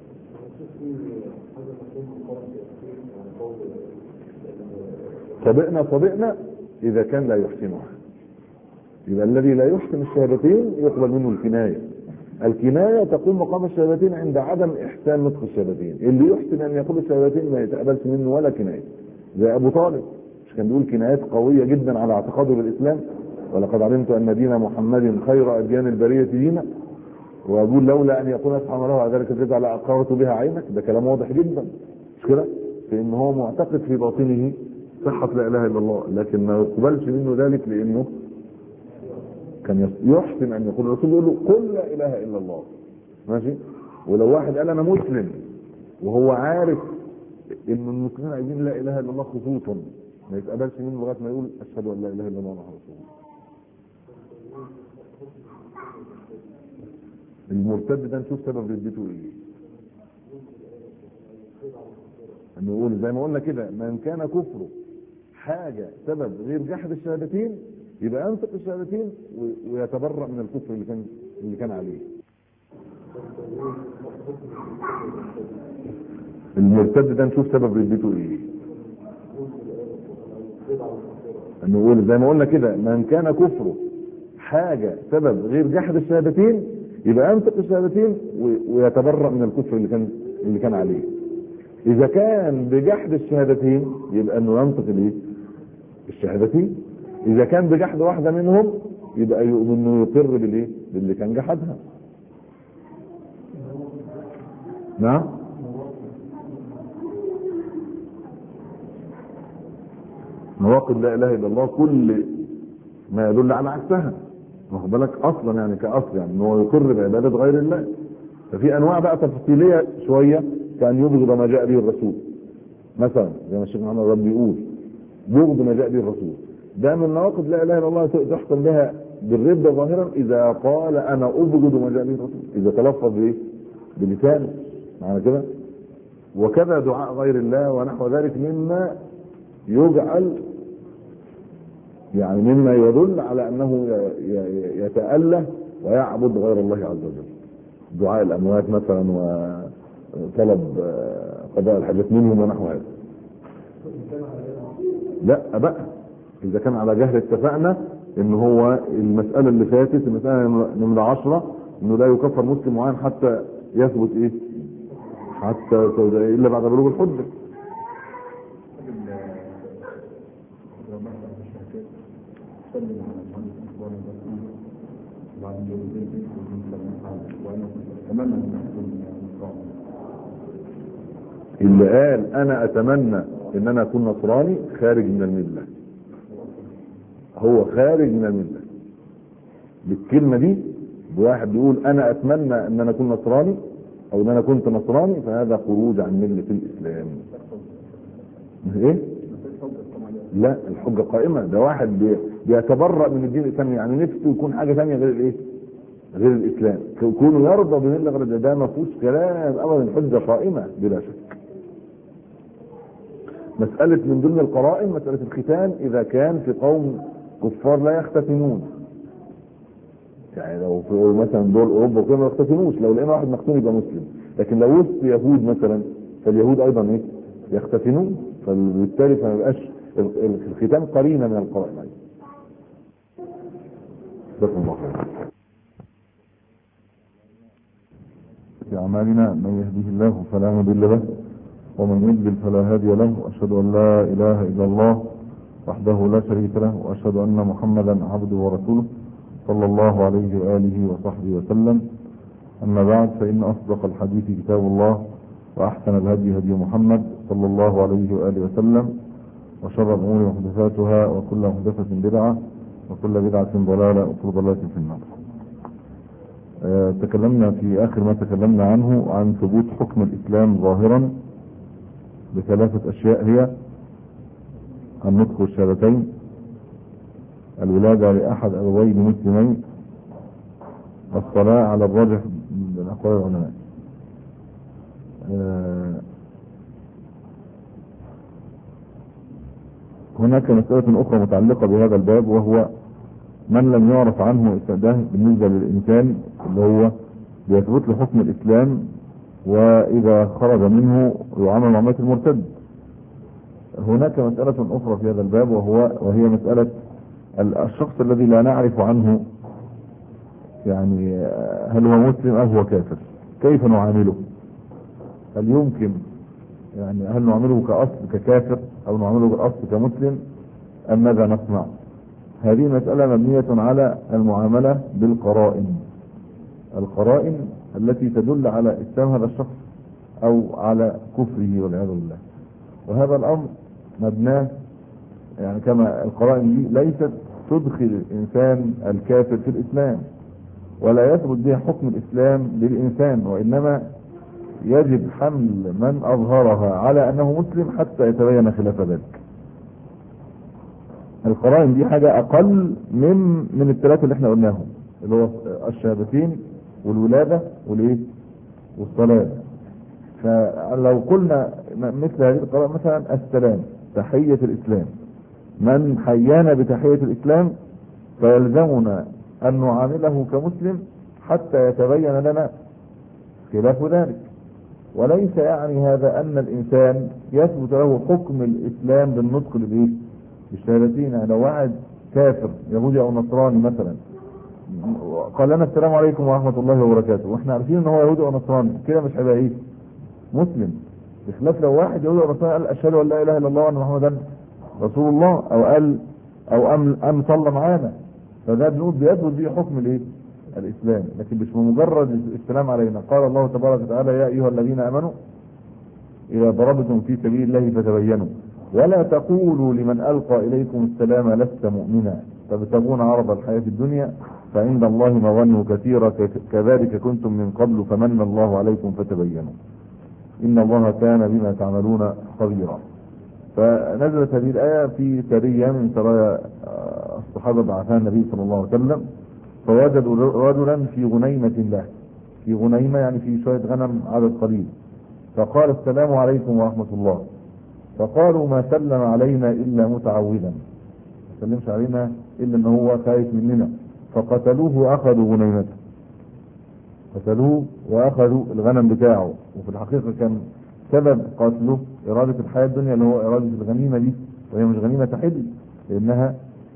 صدقنا صدقنا اذا كان لا يحسنها، يبقى الذي لا يحسن الشهادتين يقبل منه الكنايه. الكنايه تقوم مقام الشهادتين عند عدم احسان نطق الشهادتين. اللي يحسن ان يقول الشهادتين ما يتقبلش منه ولا كنايه. زي ابو طالب مش كان بيقول كنايات قويه جدا على اعتقاده بالاسلام؟ ولقد علمت ان دين محمد خير اديان البريه دينا، ويقول لولا ان يكون اسحب له على ذلك الجزء لاقررت بها عينك. ده كلام واضح جدا مش كده؟ في ان هو معتقد في باطنه صحه لا اله الا الله، لكن ما يقبلش منه ذلك لانه كان يحسن ان يقول. الرسول يقول له قل لا اله الا الله، ماشي؟ ولو واحد قال انا مسلم وهو عارف ان المسلمين عايزين لا اله الا الله خصوصا ما يتقبلش منه لغايه ما يقول اشهد ان لا اله الا الله محمد رسول الله. المرتد ده نشوف سبب ردته ايه. نقول زي ما قلنا كده من كان كفره حاجة سبب غير جحد الشهادتين يبقى ينطق الشهادتين ويتبرأ من الكفر اللي كان اللي كان عليه. المرتد ده نشوف سبب ردته ايه. نقول زي ما قلنا كده من كان كفره حاجة سبب غير جحد الشهادتين يبقى ينطق الشهادتين ويتبرأ من الكفر اللي كان اللي كان عليه. اذا كان بجحد الشهادتين يبقى انه ينطق الايه؟ الشهادتين. اذا كان بجحد واحدة منهم يبقى انه يقر بالايه؟ باللي كان جحدها. نعم. نواقض لا اله الا الله كل ما يدل على عكسها، واخد بالك اصلا يعني كاصل يعني ان هو يقر بعباده غير الله. ففي انواع بقى تفصيليه شويه كان يبغض ما جاء به الرسول مثلا زي ما الشيخ محمد ربي بيقول بغض ما جاء به الرسول، ده من نواقض لا اله الا الله تحصل بها بالردة ظاهرا اذا قال انا ابغض ما جاء به الرسول، اذا تلفظ بايه؟ بلسانه معنى كده. وكذا دعاء غير الله ونحو ذلك مما يجعل يعني مما يدل على انه يتأله ويعبد غير الله عز وجل. دعاء الاموات مثلا وطلب قضاء الحاجات منهم ونحو هذا. لا بقى اذا كان على جهل اتفقنا ان هو المسألة اللي فاتت المسألة نمرة عشرة انه لا يكفر مسلم معين حتى يثبت ايه؟ حتى الا بعد بلوغ الحجة. اللي قال انا اتمنى ان انا اكون نصراني خارج من المله، هو خارج من المله بالكلمه دي. واحد بيقول انا اتمنى ان انا اكون نصراني او ان انا كنت نصراني فهذا خروج عن مله الاسلام. ايه؟ لا الحجه قائمه. ده واحد بيتبرأ من الدين الاسلامي يعني نفسه يكون حاجه ثانيه غير الايه؟ غير الاسلام. كونه يرضى بمله غير ده ما فيهوش كلام ابدا، الحجه قائمه بلا شك. مسألة من ضمن القرائن مسألة الختان إذا كان في قوم كفار لا يختتنون، يعني لو في مثلا دول أوروبا وكده ما يختتنوش، لو لقينا واحد مختون يبقى مسلم. لكن لو وسط يهود مثلا فاليهود أيضا إيه؟ يختتنون، فبالتالي فما يبقاش الختان قرينة من القرائن. جزاكم الله خير. في أعمالنا من يهده الله فلا مضل له ومن يضلل فلا هادي له، واشهد ان لا اله الا الله وحده لا شريك له، واشهد ان محمدا عبده ورسوله صلى الله عليه واله وصحبه وسلم. اما بعد، فان اصدق الحديث كتاب الله واحسن الهدي هدي محمد صلى الله عليه واله وسلم، وشر الامور محدثاتها وكل محدثه بدعه وكل بدعه ضلاله وكل ضلاله في النار. أه تكلمنا في اخر ما تكلمنا عنه عن ثبوت حكم الاسلام ظاهرا بثلاثة أشياء، هي النطق والشهادتين، الولادة لأحد أبوين مسلمين، الصلاة على الراجح من أقوال العلماء. هناك مسألة أخرى متعلقة بهذا الباب، وهو من لم يعرف عنه استعداه بالنسبة للإنسان اللي هو بيثبت له حكم الإسلام وإذا خرج منه يعامل معاملة المرتد. هناك مسألة أخرى في هذا الباب، وهو وهي مسألة الشخص الذي لا نعرف عنه يعني هل هو مسلم أو هو كافر، كيف نعامله؟ هل يمكن يعني هل نعامله كأصل ككافر أو نعامله كأصل كمسلم أم ماذا نصنع؟ هذه مسألة مبنية على المعاملة بالقرائن، القرائن التي تدل على اسلام هذا الشخص او على كفره والعياذ بالله. وهذا الامر مبناه يعني كما القرائن دي ليست تدخل الانسان الكافر في الاسلام ولا يثبت بها حكم الاسلام للانسان، وانما يجب حمل من اظهرها على انه مسلم حتى يتبين خلاف ذلك. القرائن دي حاجة اقل من من الثلاثة اللي احنا قلناهم، اللي هو الشهادتين والولادة والايه والصلاة. فلو قلنا مثل هذه القراءة مثلا السلام تحية الإسلام، من حيانا بتحية الإسلام فيلزمنا أن نعامله كمسلم حتى يتبين لنا خلاف ذلك. وليس يعني هذا أن الإنسان يثبت له حكم الإسلام بالنطق بالإيه؟ بالشهادتين. يعني لو واحد كافر يهودي أو نصراني مثلا قال لنا السلام عليكم ورحمة الله وبركاته واحنا عارفين ان هو يهودي او نصراني، كده مش هيبقى ايه؟ مسلم. بخلاف لو واحد يهودي او نصراني قال اشهد ان لا اله الا الله وان محمدا رسول الله، او قال او ام ام صلى معانا، فده بنقول بيثبت به حكم الايه؟ الاسلام. لكن مش بمجرد السلام علينا. قال الله تبارك وتعالى يا ايها الذين امنوا اذا ضربتم في سبيل الله فتبينوا ولا تقولوا لمن القى اليكم السلام لست مؤمنا تبتغون عرض الحياة الدنيا فعند الله مغانم كثيرة كذلك كنتم من قبل فمن الله عليكم فتبينوا إن الله كان بما تعملون خبيرا. فنزلت هذه الآية في سرية من سرايا الصحابة بعثها النبي صلى الله عليه وسلم، فوجدوا رجلا في غنيمة له، في غنيمة يعني في شوية غنم عدد قليل، فقال السلام عليكم ورحمة الله، فقالوا ما سلم علينا إلا متعودا، ما سلمش علينا إلا أنه هو خايف مننا، فقتلوه وأخذوا غنيمته، قتلوه وأخذوا الغنم بتاعه. وفي الحقيقة كان سبب قتله إرادة الحياة الدنيا اللي هو إرادة الغنيمة دي، وهي مش غنيمة تحل لأنها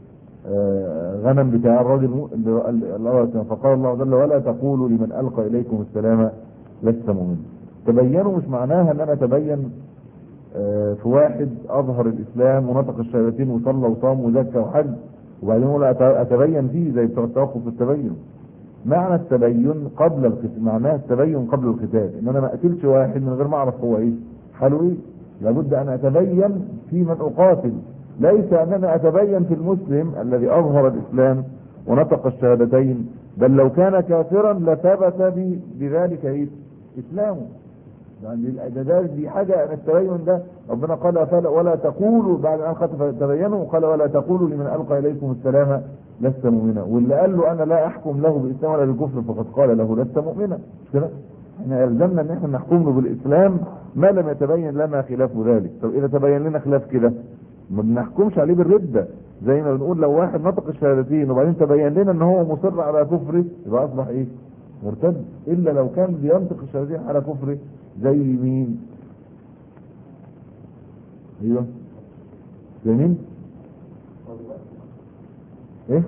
غنم بتاع الراجل. فقال الله جل ولا تقولوا لمن ألقى إليكم السلام لست مؤمنا. تبينوا مش معناها أن أنا أتبين في واحد أظهر الإسلام ونطق الشهادتين وصلى وصام وزكى وحج وبعدين يقول أتبين فيه زي بتوع التوقف في التبين. معنى التبين قبل القتال، معناه التبين قبل القتال، ان انا ما اقتلش واحد من غير ما اعرف هو ايه حاله ايه. لابد ان اتبين في من اقاتل، ليس ان انا اتبين في المسلم الذي اظهر الاسلام ونطق الشهادتين، بل لو كان كافرا لثبت بذلك ايه اسلامه. يعني دي حاجه ان التبين ده ربنا قال فلا ولا تقولوا بعد ان قد تبينوا قال ولا تقولوا لمن القى اليكم السلام لست مؤمنا، واللي قال له انا لا احكم له بالاسلام ولا بالكفر فقد قال له لست مؤمنا. مش كده؟ احنا يلزمنا ان احنا نحكم له بالاسلام ما لم يتبين لنا خلاف ذلك. طب اذا تبين لنا خلاف كده ما بنحكمش عليه بالرده، زي ما بنقول لو واحد نطق الشهادتين وبعدين تبين لنا ان هو مصر على كفره يبقى اصبح ايه؟ مرتد. الا لو كان بينطق الشهادتين على كفره زي مين؟ ايوه زي مين؟ ايه؟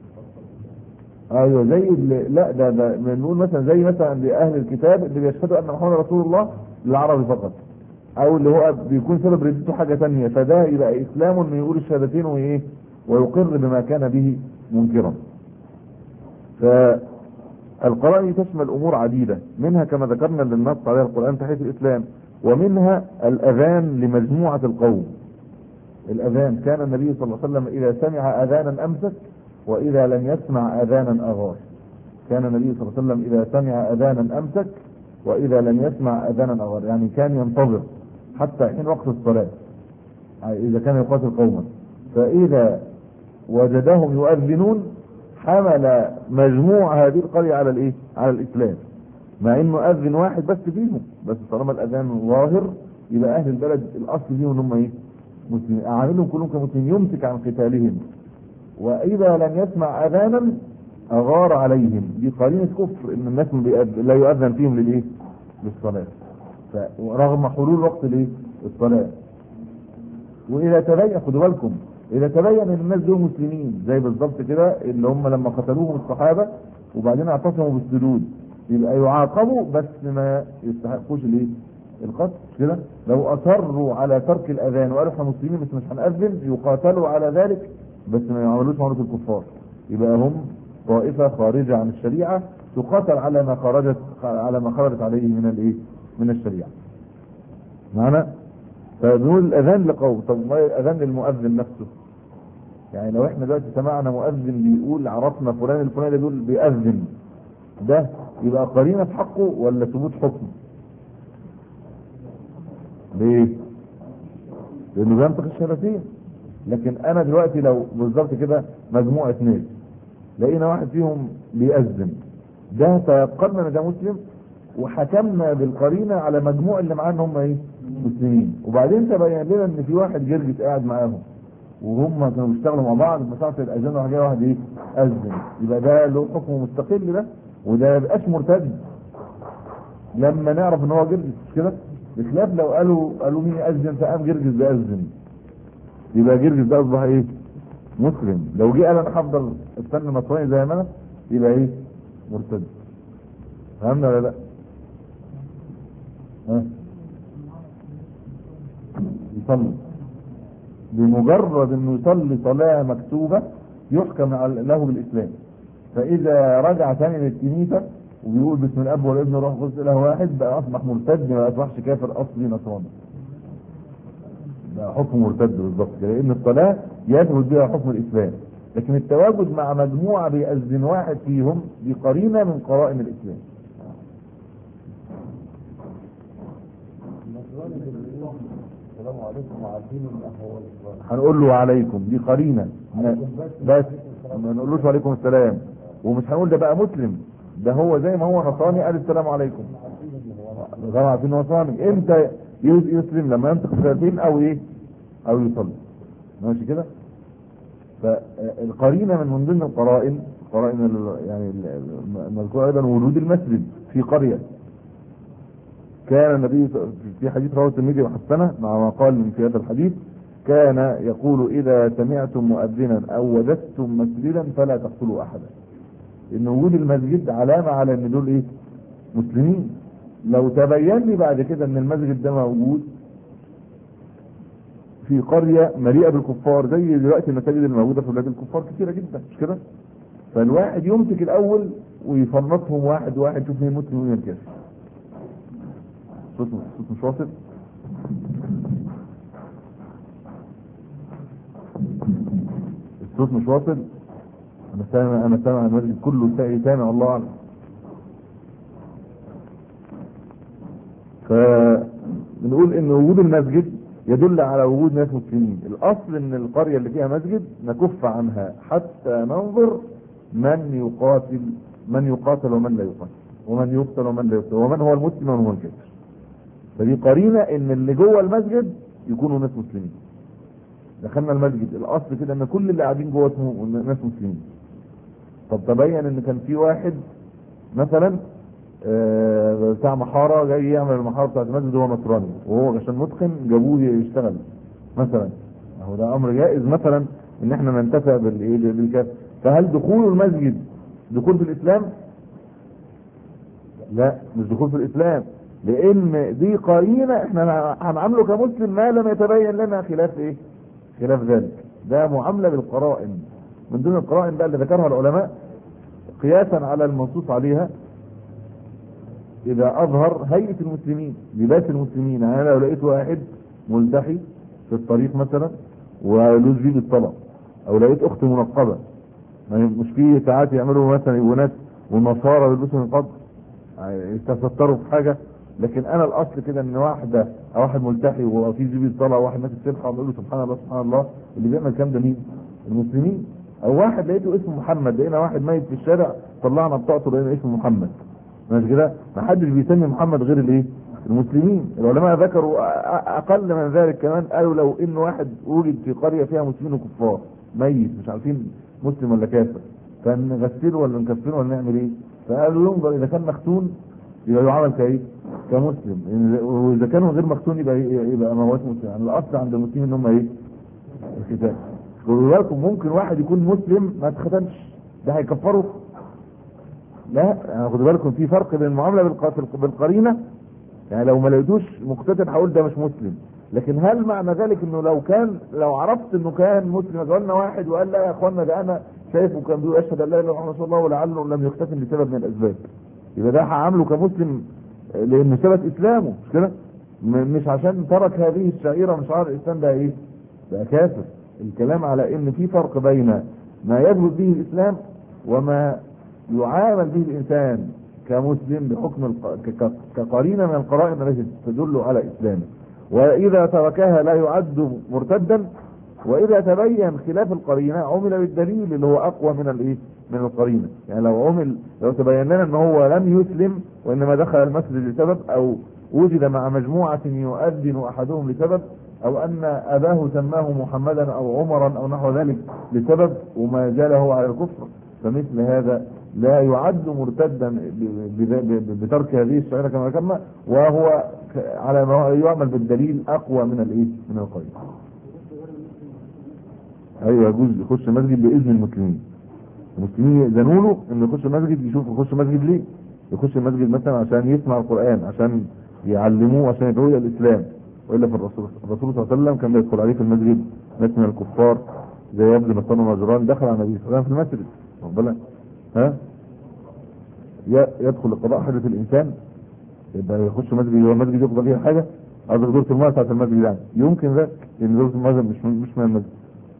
ايوه زي اللي لا ده ده بنقول مثلا زي مثلا لاهل الكتاب اللي بيشهدوا ان محمد رسول الله للعربي فقط، او اللي هو بيكون سبب ردته حاجه ثانيه، فده يبقى اسلام انه يقول الشهادتين وايه ويقر بما كان به منكرا. فالقرائن تشمل امور عديده، منها كما ذكرنا اللي النص عليها القران تحيه الاسلام، ومنها الاذان لمجموعه القوم. الاذان كان النبي صلى الله عليه وسلم اذا سمع اذانا امسك واذا لم يسمع اذانا اغار. كان النبي صلى الله عليه وسلم اذا سمع اذانا امسك واذا لم يسمع اذانا اغار، يعني كان ينتظر حتى حين وقت الصلاه اذا كان يقاتل قوما، فاذا وجدهم يؤذنون حمل مجموع هذه القريه على الايه؟ على الاسلام، مع انه اذن واحد بس فيهم، بس طالما الاذان ظاهر يبقى اهل البلد الاصل فيهم هم ايه؟ مسلمين، اعاملهم كلهم كمسلمين، يمسك عن قتالهم. واذا لم يسمع اذانا اغار عليهم، دي قرينه كفر ان الناس لا يؤذن فيهم للايه؟ للصلاه، رغم حلول وقت الايه؟ الصلاه. واذا تبين، خدوا بالكم، اذا تبين ان الناس دول مسلمين زي بالظبط كده اللي هم لما قتلوهم الصحابه وبعدين اعتصموا بالسدود، يبقى يعاقبوا بس ما يستحقوش الايه؟ القتل كده. لو اصروا على ترك الاذان وقالوا احنا مسلمين بس مش هنأذن يقاتلوا على ذلك بس ما يعملوش معاملة الكفار، يبقى هم طائفة خارجة عن الشريعة تقاتل على ما خرجت على ما خرجت عليه من الايه؟ من الشريعة. معنا؟ فبنقول الاذان لقوم. طب ما الاذان للمؤذن نفسه؟ يعني لو احنا دلوقتي سمعنا مؤذن بيقول عرفنا فلان الفلاني بيقول بيأذن، ده يبقى قرينة في حقه ولا ثبوت حكم؟ ليه؟ لانه بينطق الشهادتين. لكن انا دلوقتي لو بالظبط كده مجموعه ناس لقينا واحد فيهم بيأذن، ده تيقنا ان ده مسلم وحكمنا بالقرينه على مجموع اللي معاه ان هم ايه مسلمين، وبعدين تبين لنا ان في واحد جرجس قاعد معاهم وهم كانوا بيشتغلوا مع بعض مساعة الاذان وراح جاي واحد ايه اذن، يبقى ده له حكم مستقل ده وده ما يبقاش مرتد لما نعرف ان هو جرجس، مش كده؟ بخلاف لو قالوا قالوا مين يأذن فقام جرجس ده أذن، يبقى جرجس ده اصبح ايه مسلم. لو جه قال انا هفضل استنى نصراني زي ما انا يبقى ايه مرتد. فهمنا ولا لا؟ ها يصلي بمجرد انه يصلي صلاة مكتوبة يحكم له بالاسلام، فاذا رجع ثاني للكنيسة وبيقول باسم الاب والابن والروح القدس اله واحد بقى اصبح مرتد، ما اصبحش كافر اصلي نصراني، ده حكم مرتد بالظبط كده، لان الصلاة يثبت بها حكم الاسلام، لكن التواجد مع مجموعة بيأذن واحد فيهم دي قرينة من قرائن الاسلام. السلام عليكم وعارفين الاحوال هنقول له عليكم دي قرينة بس ما نقولوش عليكم السلام، ومش هنقول ده بقى مسلم، ده هو زي ما هو نصراني قال السلام عليكم غير عارفين نصراني امتى يسلم لما ينطق بشهادتين او ايه او يصلي، ماشي كده. فالقرينة من ضمن القرائن قرائن يعني المذكورة ايضا وجود المسجد في قرية. كان النبي في حديث رواه الترمذي وحسنه مع ما قال في هذا الحديث كان يقول اذا سمعتم مؤذنا او وجدتم مسجدا فلا تقتلوا احدا، ان وجود المسجد علامة على ان دول ايه مسلمين. لو تبين لي بعد كده ان المسجد ده موجود في قرية مليئة بالكفار زي دلوقتي المساجد الموجودة في بلاد الكفار كثيرة جدا مش كده، فالواحد يمسك الاول ويفنطهم واحد واحد يشوف مين مسلم ومين كافر. صوت صوت مش واصل. الصوت مش واصل. انا سامع انا سامع المسجد كله سامع الله اعلم. فبنقول ان وجود المسجد يدل على وجود ناس مسلمين. الاصل ان القرية اللي فيها مسجد نكف عنها حتى ننظر من يقاتل من يقاتل ومن لا يقاتل ومن يقتل ومن لا يقتل ومن هو المسلم ومن هو الكافر. فدي قرينة ان اللي جوه المسجد يكونوا ناس مسلمين. دخلنا المسجد الاصل كده ان كل اللي قاعدين جوه اسمه ناس مسلمين. طب تبين ان كان في واحد مثلا آه بتاع محارة جاي يعمل المحارة بتاعت المسجد وهو نصراني وهو عشان متقن جابوه يشتغل مثلا، اهو ده امر جائز مثلا ان احنا ننتفع بالايه بالكافر. فهل دخول المسجد دخول في الاسلام؟ لا مش دخول في الاسلام، لان دي قرينة احنا هنعامله كمسلم ما لم يتبين لنا خلاف ايه خلاف ذلك. ده معاملة بالقرائن من دون القرائن بقى اللي ذكرها العلماء قياسا على المنصوص عليها. اذا اظهر هيئة المسلمين لباس المسلمين، يعني انا لو لقيت واحد ملتحي في الطريق مثلا ولوز فيه بالطلب، او لقيت اخت منقبة، مش فيه ساعات يعملوا مثلا يبقوا ناس والنصارى بيلبسوا نقاب يتستروا في حاجة، لكن انا الاصل كده ان واحدة او واحد ملتحي وفي زي بالطلب وواحد ماسك سلحة ونقول له سبحان الله سبحان الله، اللي بيعمل الكلام ده مين؟ المسلمين. او واحد لقيته اسمه محمد، لقينا واحد ميت في الشارع طلعنا بطاقته لقينا اسمه محمد، ماشي كده، ما حدش بيسمي محمد غير الايه المسلمين. العلماء ذكروا اقل من ذلك كمان، قالوا لو ان واحد وجد في قرية فيها مسلمين وكفار ميت مش عارفين مسلم ولا كافر، فنغسله ولا نكفنه ولا نعمل ايه؟ فقالوا ينظر اذا كان مختون يبقى يعامل كايه كمسلم، واذا كانوا غير مختون يبقى يبقى ما هوش مسلم. يعني الاصل عند المسلمين ان هم ايه الختان. خدوا بالكم ممكن واحد يكون مسلم ما اتختنش، ده هيكفره؟ لا يعني خدوا بالكم في فرق بين المعامله بالقرينه، يعني لو ما لقيتوش مقتتل هقول ده مش مسلم، لكن هل معنى ذلك انه لو كان لو عرفت انه كان مسلم جالنا واحد وقال لا يا اخوانا ده انا شايفه كان بيقول اشهد ان لا اله الا الله رسول الله ولعله لم يختتن لسبب من الاسباب، يبقى ده هعامله كمسلم لانه ثبت اسلامه مش كده؟ مش عشان ترك هذه الشعيره من شعائر الاسلام ده ايه؟ بقى كافر. الكلام على ان في فرق بين ما يثبت به الاسلام وما يعامل به الانسان كمسلم بحكم الق... كقرينه من القرائن التي تدل على اسلامه، واذا تركها لا يعد مرتدا واذا تبين خلاف القرينه عمل بالدليل اللي هو اقوى من الايه من القرينه. يعني لو عمل لو تبين لنا ان هو لم يسلم وانما دخل المسجد لسبب، او وجد مع مجموعه يؤذن احدهم لسبب، او ان اباه سماه محمدا او عمرا او نحو ذلك لسبب وما زال هو على الكفر، فمثل هذا لا يعد مرتدا بترك هذه الشعيره كما ذكرنا، وهو على ما يعمل بالدليل اقوى من الايه من القرينه. ايوه يجوز يخش المسجد باذن المسلمين. المسلمين يأذنوا له انه يخش المسجد، يشوف يخش المسجد ليه؟ يخش المسجد مثلا عشان يسمع القرآن، عشان يعلموه، عشان يدعوه الى الاسلام. والا في الرسول الرسول صلى الله عليه وسلم كان بيدخل عليه في المسجد ناس من الكفار زي يبدو مثلا مجران دخل على النبي صلى الله عليه وسلم في المسجد، واخد بالك؟ ها؟ يدخل لقضاء حاجة الانسان، يبقى يخش مسجد، هو المسجد يقضى فيه حاجه، قصدك دورة الماء بتاعت المسجد يعني يمكن ذلك، لان دورة الماء مش مش من المسجد.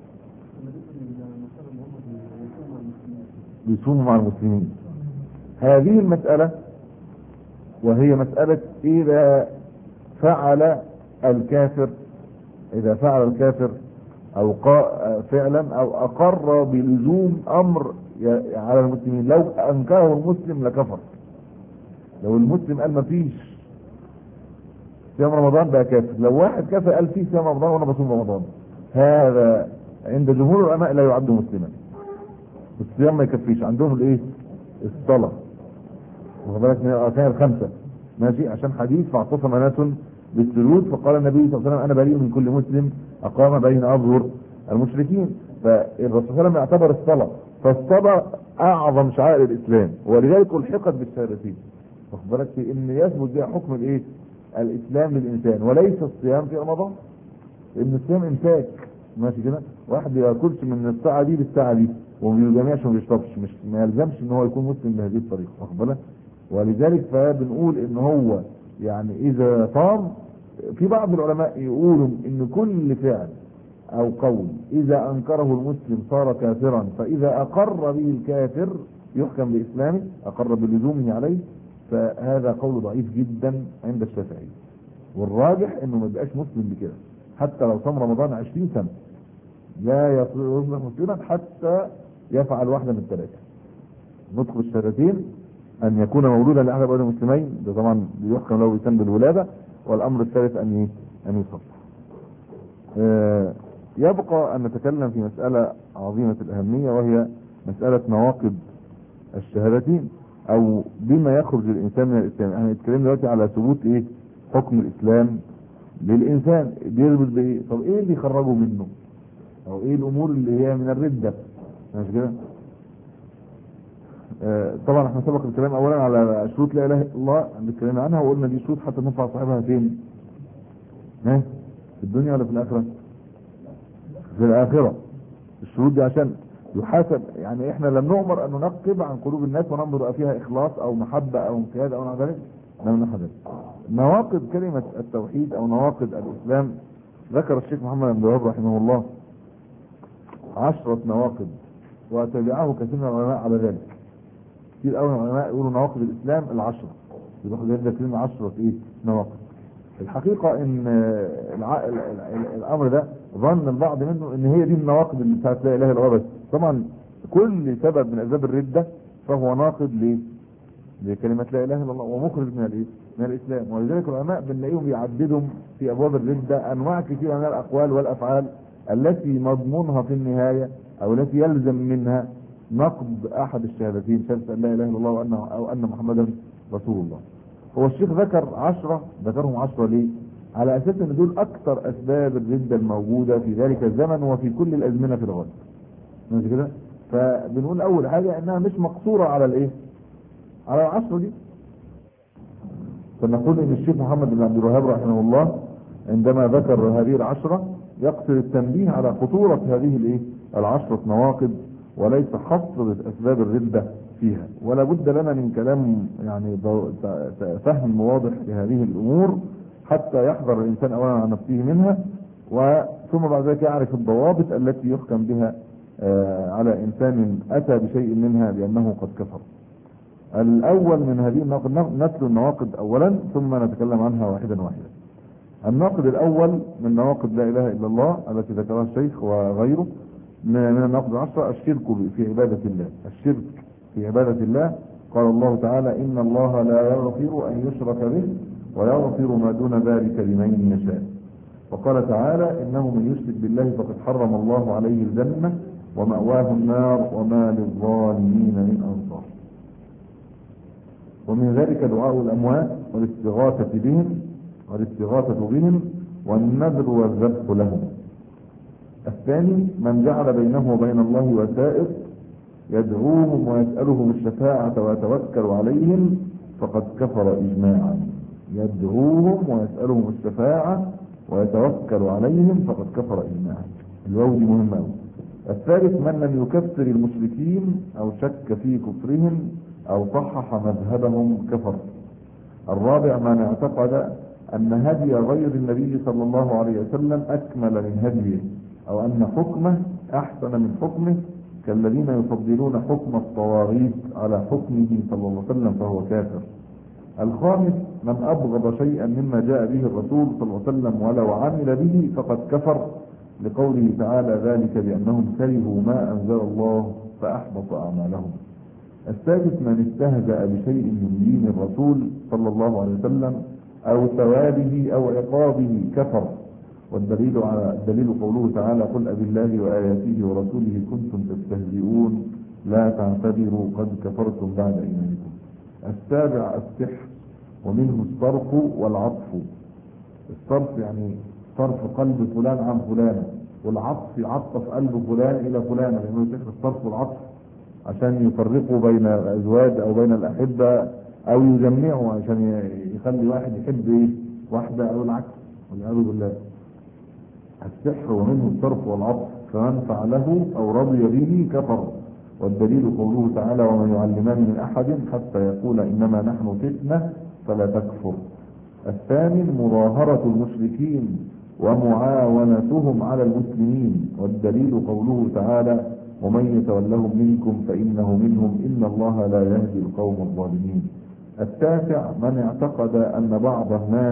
بيصوموا مع المسلمين. هذه المسألة وهي مسألة إذا فعل الكافر إذا فعل الكافر أو فعلا أو أقر بلزوم أمر على المسلمين. لو أنكره المسلم لكفر. لو المسلم قال ما فيش صيام رمضان بقى كافر. لو واحد كافر قال فيه صيام رمضان وأنا بصوم رمضان، هذا عند جمهور العلماء لا يعد مسلما. الصيام ما يكفيش عندهم الايه؟ الصلاه. واخد بالك من الاركان الخمسه ماشي، عشان حديث فاعتصم ناس بالسجود فقال النبي صلى الله عليه وسلم انا بريء من كل مسلم اقام بين اظهر المشركين. فالرسول صلى الله عليه وسلم يعتبر الصلاه، فالصلاه اعظم شعائر الاسلام ولذلك الحقت بالشهادتين. واخد بالك في ان يثبت بها حكم الايه؟ الاسلام للانسان وليس الصيام في رمضان، لان الصيام امساك ماشي كده، واحد ما ياكلش من الساعه دي للساعه دي وما بيجامعش وما بيشربش، مش ما يلزمش ان هو يكون مسلم بهذه الطريقه. واخد بالك؟ ولذلك فبنقول ان هو يعني اذا صام، في بعض العلماء يقولوا ان كل فعل او قول اذا انكره المسلم صار كافرا، فاذا اقر به الكافر يحكم باسلامه، اقر بلزومه عليه، فهذا قول ضعيف جدا عند الشافعي. والراجح انه ما يبقاش مسلم بكده حتى لو صام رمضان عشرين سنه، لا يصبح مسلما حتى يفعل واحده من الثلاثه: نطق الشهادتين، ان يكون مولودا لاحد ابوين المسلمين، ده طبعا بيحكم له بسن بالولاده، والامر الثالث ان ان يصلي. آه يبقى ان نتكلم في مساله عظيمه الاهميه، وهي مساله نواقض الشهادتين او بما يخرج الانسان من الاسلام. احنا اتكلمنا دلوقتي على ثبوت ايه؟ حكم الاسلام للانسان بيثبت بايه؟ طب ايه اللي يخرجه منه؟ او ايه الامور اللي هي من الردة؟ ماشي كده. آه طبعا احنا سبق الكلام اولا على شروط لا اله الا الله اللي اتكلمنا عنها، وقلنا دي شروط حتى تنفع صاحبها فين؟ ها؟ في الدنيا ولا في الاخره؟ في الاخره. الشروط دي عشان يحاسب، يعني احنا لم نؤمر ان ننقب عن قلوب الناس وننظر فيها اخلاص او محبه او انقياد او نحو ذلك، لم نحدث. نواقض كلمه التوحيد او نواقض الاسلام، ذكر الشيخ محمد بن عبد الوهاب رحمه الله عشرة نواقض، وتبعه كثير من العلماء على ذلك. كثير قوي من العلماء يقولوا نواقض الاسلام العشرة، يبقى ده كلمة عشرة ايه؟ نواقض. الحقيقة ان الع... الامر ده ظن البعض منه ان هي دي النواقض اللي بتاعت لا اله الا الله بس. طبعا كل سبب من اسباب الردة فهو ناقض ليه؟ لكلمة لا اله الا الله ومخرج من الايه؟ من الاسلام. ولذلك العلماء بنلاقيهم بيعددهم في ابواب الردة انواع كثيرة من الاقوال والافعال التي مضمونها في النهاية او التي يلزم منها نقض احد الشهادتين، شهادة ان لا اله الا الله وان او ان محمدا رسول الله. هو الشيخ ذكر عشرة، ذكرهم عشرة ليه؟ على اساس ان دول اكثر اسباب الردة الموجودة في ذلك الزمن وفي كل الازمنة في الغد. ماشي كده؟ فبنقول اول حاجة انها مش مقصورة على الايه؟ على العشرة دي. فنقول ان الشيخ محمد بن عبد الوهاب رحمه الله عندما ذكر هذه العشرة يقصد التنبيه على خطورة هذه الايه؟ العشرة نواقض، وليس حصر اسباب الردة فيها. ولا بد لنا من كلام يعني فهم واضح لهذه الامور حتى يحذر الانسان اولا عن نفسه منها، وثم بعد ذلك يعرف الضوابط التي يحكم بها على انسان اتى بشيء منها لانه قد كفر. الاول من هذه النواقض نسل النواقض اولا، ثم نتكلم عنها واحدا واحدا. الناقض الأول من نواقض لا إله إلا الله التي ذكرها الشيخ وغيره من النواقض العشرة الشرك في عبادة الله. الشرك في عبادة الله، قال الله تعالى إن الله لا يغفر أن يشرك به ويغفر ما دون ذلك لمن يشاء. وقال تعالى إنه من يشرك بالله فقد حرم الله عليه الجنة ومأواه النار وما للظالمين من أنصار. ومن ذلك دعاء الأموات والاستغاثة بهم والاستغاثة بهم والنذر والذبح لهم. الثاني من جعل بينه وبين الله وسائط يدعوهم ويسألهم الشفاعة ويتوكل عليهم فقد كفر إجماعا. يدعوهم ويسألهم الشفاعة ويتوكل عليهم فقد كفر إجماعا. الواو دي مهمة أوي. الثالث من لم يكفر المشركين أو شك في كفرهم أو صحح مذهبهم كفر. الرابع من اعتقد أن هدي غير النبي صلى الله عليه وسلم أكمل من هديه أو أن حكمه أحسن من حكمه كالذين يفضلون حكم الطواغيت على حكمه صلى الله عليه وسلم فهو كافر. الخامس من أبغض شيئا مما جاء به الرسول صلى الله عليه وسلم ولو عمل به فقد كفر لقوله تعالى ذلك بأنهم كرهوا ما أنزل الله فأحبط أعمالهم. السادس من استهزأ بشيء من دين الرسول صلى الله عليه وسلم أو ثوابه أو عقابه كفر. والدليل على الدليل قوله تعالى قل أبالله وآياته ورسوله كنتم تستهزئون لا تعتذروا قد كفرتم بعد إيمانكم. السابع السحر ومنه الصرف والعطف. الصرف يعني صرف قلب فلان عن فلان، والعطف يعطف قلب فلان إلى فلان، لأنه سحر الصرف والعطف عشان يفرقوا بين الأزواج أو بين الأحبة أو يجمعوا عشان يخلي واحد يحب إيه واحدة أو العكس والعياذ بالله. السحر ومنه الصرف والعطف فمن فعله أو رضي به كفر. والدليل قوله تعالى ومن يعلمان من أحد حتى يقول إنما نحن فتنة فلا تكفر. الثامن مظاهرة المشركين ومعاونتهم على المسلمين. والدليل قوله تعالى ومن يتولهم منكم فإنه منهم إن الله لا يهدي القوم الظالمين. التاسع من اعتقد أن بعض الناس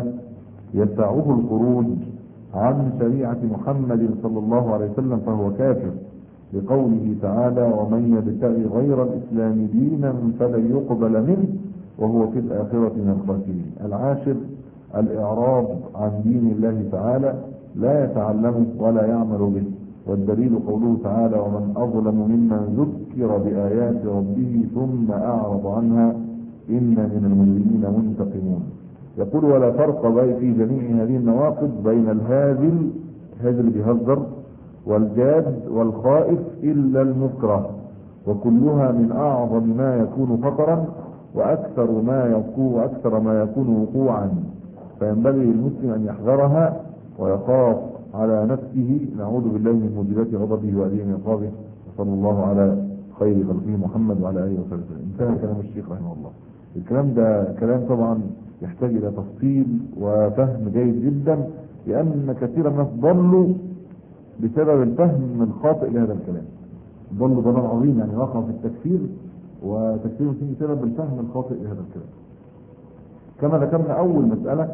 يسعه الخروج عن شريعة محمد صلى الله عليه وسلم فهو كافر لقوله تعالى ومن يبتغي غير الإسلام دينا فلن يقبل منه وهو في الآخرة من الخاسرين. العاشر الإعراض عن دين الله تعالى لا يتعلمه ولا يعمل به. والدليل قوله تعالى ومن أظلم ممن ذكر بآيات ربه ثم أعرض عنها إن من المجرمين منتقمون. يقول ولا فرق في جميع هذه النواقض بين الهازل هازل بيهزر والجاد والخائف إلا المكره، وكلها من أعظم ما يكون خطرا وأكثر ما يكون وأكثر ما يكون وقوعا، فينبغي للمسلم أن يحذرها ويخاف على نفسه. نعوذ بالله من موجبات غضبه وأليم عقابه. وصلى الله على خير خلقه محمد وعلى آله وصحبه وسلم. انتهى كلام الشيخ رحمه الله. الكلام ده كلام طبعا يحتاج إلى تفصيل وفهم جيد جدا، لأن كثيرا من الناس ضلوا بسبب الفهم الخاطئ لهذا الكلام. ضلوا ضلال عظيم، يعني وقعوا في التكفير وتكفير المسلمين بسبب الفهم الخاطئ لهذا الكلام. كما ذكرنا أول مسألة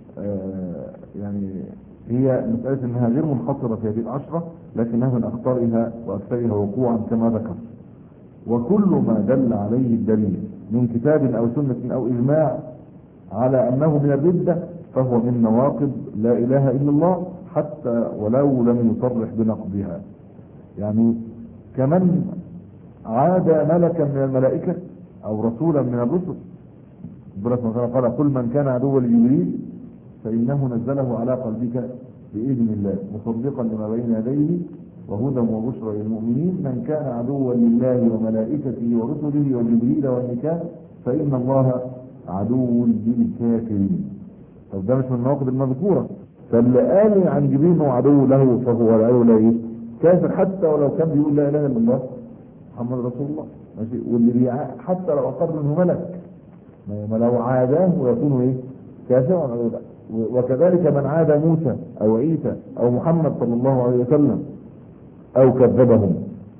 آه يعني هي مسألة أنها غير منحصرة في هذه العشرة، لكنها من أخطرها وأكثرها وقوعا كما ذكر. وكل ما دل عليه الدليل من كتاب أو سنة أو إجماع على أنه من الردة فهو من نواقض لا إله إلا الله حتى ولو لم يصرح بنقضها. يعني كمن عاد ملكا من الملائكة أو رسولا من الرسل. ربنا قال قل من كان عدوا لجبريل فإنه نزله على قلبك بإذن الله مصدقا لما بين يديه وهدى وبشرى للمؤمنين. من كان عدوا لله وملائكته ورسله وجبريل والميكال فإن الله عدو للكافرين. طب ده مش من النواقض المذكورة. فاللي قال عن جبريل انه عدو له فهو لا لا ايه كافر، حتى ولو كان بيقول لا اله الا الله محمد رسول الله ماشي. واللي حتى لو اقر انه ملك ما لو عاداه ويكون ايه كافرا. وكذلك من عاد موسى او عيسى او محمد صلى الله عليه وسلم او كذبهم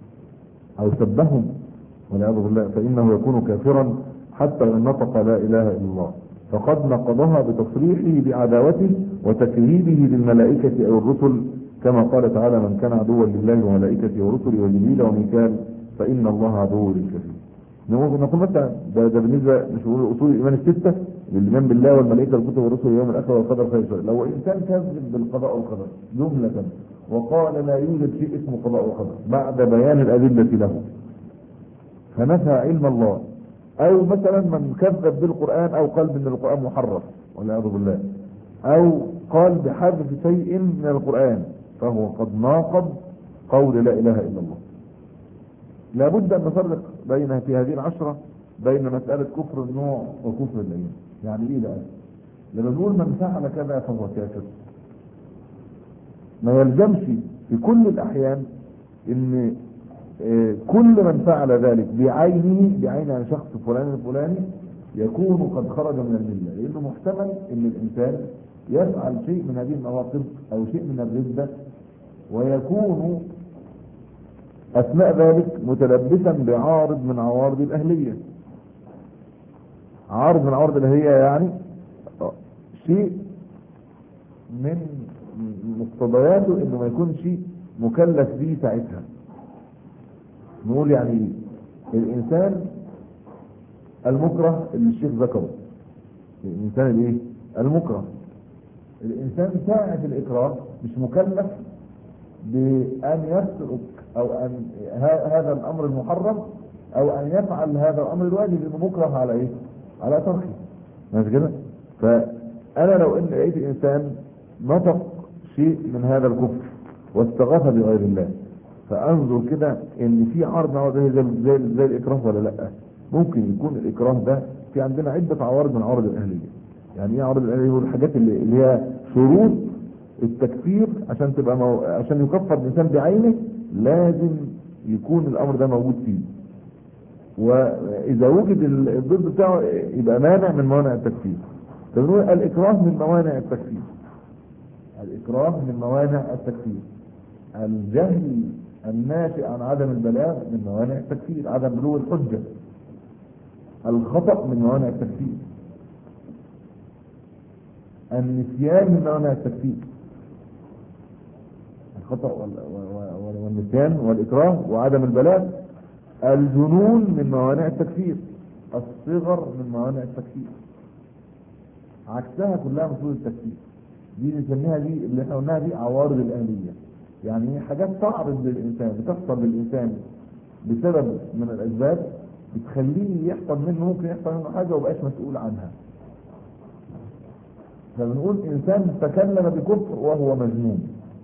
او سبهم والعياذ بالله فانه يكون كافرا حتى ان نطق لا اله الا الله. فقد نقضها بتصريحه بعداوته وتكذيبه للملائكة أو الرسل، كما قال تعالى: من كان عدوا لله وملائكته ورسله وجبريل وميكال فإن الله عدو للكافرين. نقول مثلا ده, ده بالنسبة مش بقول أصول الإيمان الستة، الإيمان بالله والملائكة والكتب والرسل واليوم الآخر والقدر خير وشر. لو إنسان كذب بالقضاء والقدر جملة وقال لا يوجد شيء اسمه قضاء وقدر بعد بيان الأدلة له، فنفى علم الله، أو مثلا من كذب بالقرآن أو قال بأن القرآن محرف والعياذ بالله، أو قال بحذف شيء من القرآن، فهو قد ناقض قول لا إله إلا الله. لابد أن نفرق بين في هذه العشرة بين مسألة كفر النوع وكفر الأيام. يعني إيه بقى؟ لما نقول من فعل كذا فهو كافر، ما يلزمش في كل الأحيان إن كل من فعل ذلك بعينه بعين عن شخص فلان الفلاني يكون قد خرج من الملة، لأنه محتمل إن الإنسان يفعل شيء من هذه النواقض أو شيء من الردة ويكون أثناء ذلك متلبسا بعارض من عوارض الأهلية. عارض من عوارض الأهلية يعني شيء من مقتضياته إنه ما يكونش مكلف به ساعتها. نقول يعني ايه؟ الانسان المكره اللي الشيخ ذكره، الانسان الايه؟ المكره. الانسان ساعة الاكراه مش مكلف بان يترك او ان هذا الامر المحرم او ان يفعل هذا الامر الواجب، لانه مكره على ايه؟ على تركه. ماشي كده؟ فانا لو ان لقيت الانسان نطق شيء من هذا الكفر واستغاث بغير الله، فانظر كده ان في عرض نوع زي زي, زي الاكراه ولا لا. ممكن يكون الاكراه ده في عندنا عده عوارض من عوارض الاهليه. يعني ايه عوارض الاهليه؟ الحاجات اللي, اللي هي شروط التكفير عشان تبقى مو... عشان يكفر الانسان بعينه لازم يكون الامر ده موجود فيه، واذا وجد الضد بتاعه يبقى مانع من موانع التكفير. فبنقول الاكراه من موانع التكفير. الاكراه من موانع التكفير. الجهل الناشئ عن عدم البلاغ من موانع التكفير، عدم بلوغ الحجة. الخطأ من موانع التكفير. النسيان من موانع التكفير. الخطأ والنسيان والإكراه وعدم البلاغ. الجنون من موانع التكفير. الصغر من موانع التكفير. عكسها كلها مفروض التكفير. دي نسميها دي اللي احنا قلناها دي عوارض الآلية. يعني حاجات تعرض للإنسان، بتحصل للإنسان بسبب من الأسباب بتخليه يحصل منه، ممكن يحصل منه حاجة ومبقاش مسؤول عنها. فبنقول إنسان تكلم بكفر وهو مجنون،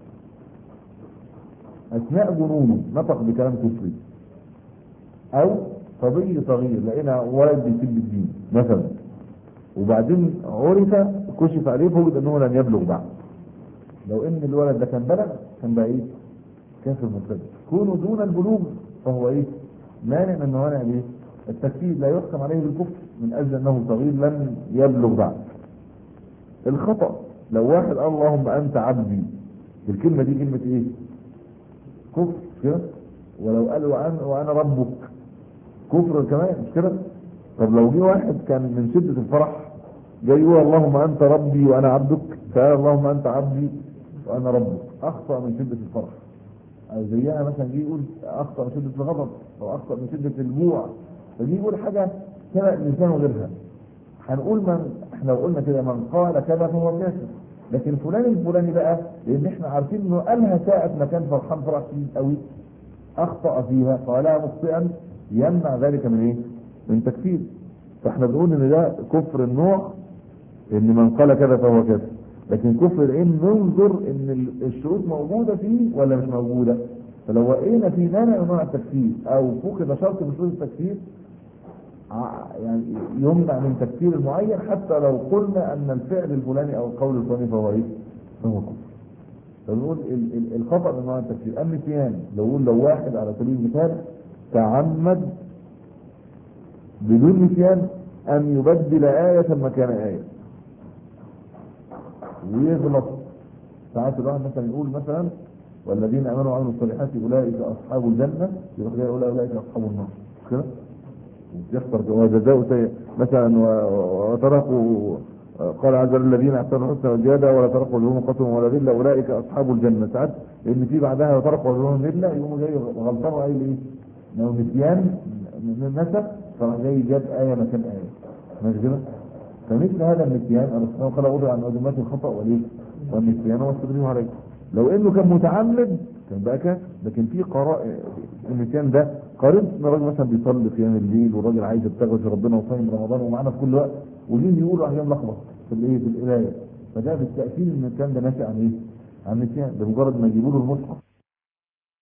أثناء جنونه نطق بكلام كفري. أو صبي صغير لقينا ولد بيسب الدين مثلا، وبعدين عرف كشف عليه فوجد أنه لم يبلغ بعد. لو ان الولد ده كان بلغ كان بقى ايه؟ كافر مرتد. كونه دون البلوغ فهو ايه؟ مانع من موانع الايه؟ التكفير، لا يحكم عليه بالكفر من اجل انه صغير لم يبلغ بعد. الخطأ لو واحد قال اللهم انت عبدي، الكلمه دي كلمه ايه؟ كفر كده. ولو قال وانا وانا ربك كفر كمان، مش كده؟ طب لو جه واحد كان من شده الفرح جاي يقول اللهم انت ربي وانا عبدك، فقال اللهم انت عبدي وانا ربك، اخطا من شده الفرح. او زيها مثلا جه يقول اخطا من شده الغضب او اخطا من شده الجوع، فدي يقول حاجه سبق الانسان وغيرها. هنقول من احنا لو قلنا كده من قال كذا فهو كافر. لكن فلان الفلاني بقى لان احنا عارفين انه قالها ساعه ما كان فرحان فرح شديد قوي اخطا فيها قالها مخطئا، يمنع ذلك من ايه؟ من تكفير. فاحنا بنقول ان ده كفر النوع، ان من قال كذا فهو كافر. لكن كفر العين ننظر ان الشروط موجودة فيه ولا مش موجودة. فلو لقينا في مانع من منع التكفير او فقد شرط من شروط التكفير يعني يمنع من تكفير المعين، حتى لو قلنا ان الفعل الفلاني او القول الفلاني فهو ايه؟ فهو كفر. فنقول الخطأ من منع التكفير. النسيان لو لو واحد على سبيل المثال تعمد بدون نسيان ان يبدل آية مكان آية ويغلط. ساعات الواحد مثلا يقول مثلا والذين امنوا وعملوا الصالحات اولئك اصحاب الجنه، يروح جاي يقول اولئك اصحاب النار كده. يخسر وجزاء سيء مثلا و- وتركوا قال عز وجل الذين احسنوا الحسنى والزياده ولا تركوا وجوههم قتل ولا ذله اولئك اصحاب الجنه. ساعات لان في بعدها وتركوا وجوههم ذله يقوموا جاي غلطان وقايل ايه؟ لو نسيان نسب فراح جاي جاب ايه مكان ايه ماشي كده. فمثل هذا النسيان الله سبحانه وتعالى وضع عن عدومات الخطا والايه؟ والنسيان والتدريب عليه. لو انه كان متعمد كان بقى كافر. لكن في قراء النسيان ده قارن ان الراجل مثلا بيصلي قيام الليل والراجل عايز يبتغي في ربنا وصايم رمضان ومعانا في كل وقت وجين يقولوا احيانا لخبط في الايه في القرايه. فده بالتاكيد ان الكلام ده ناشئ عن ايه؟ عن النسيان. بمجرد ما يجيبوا له المصحف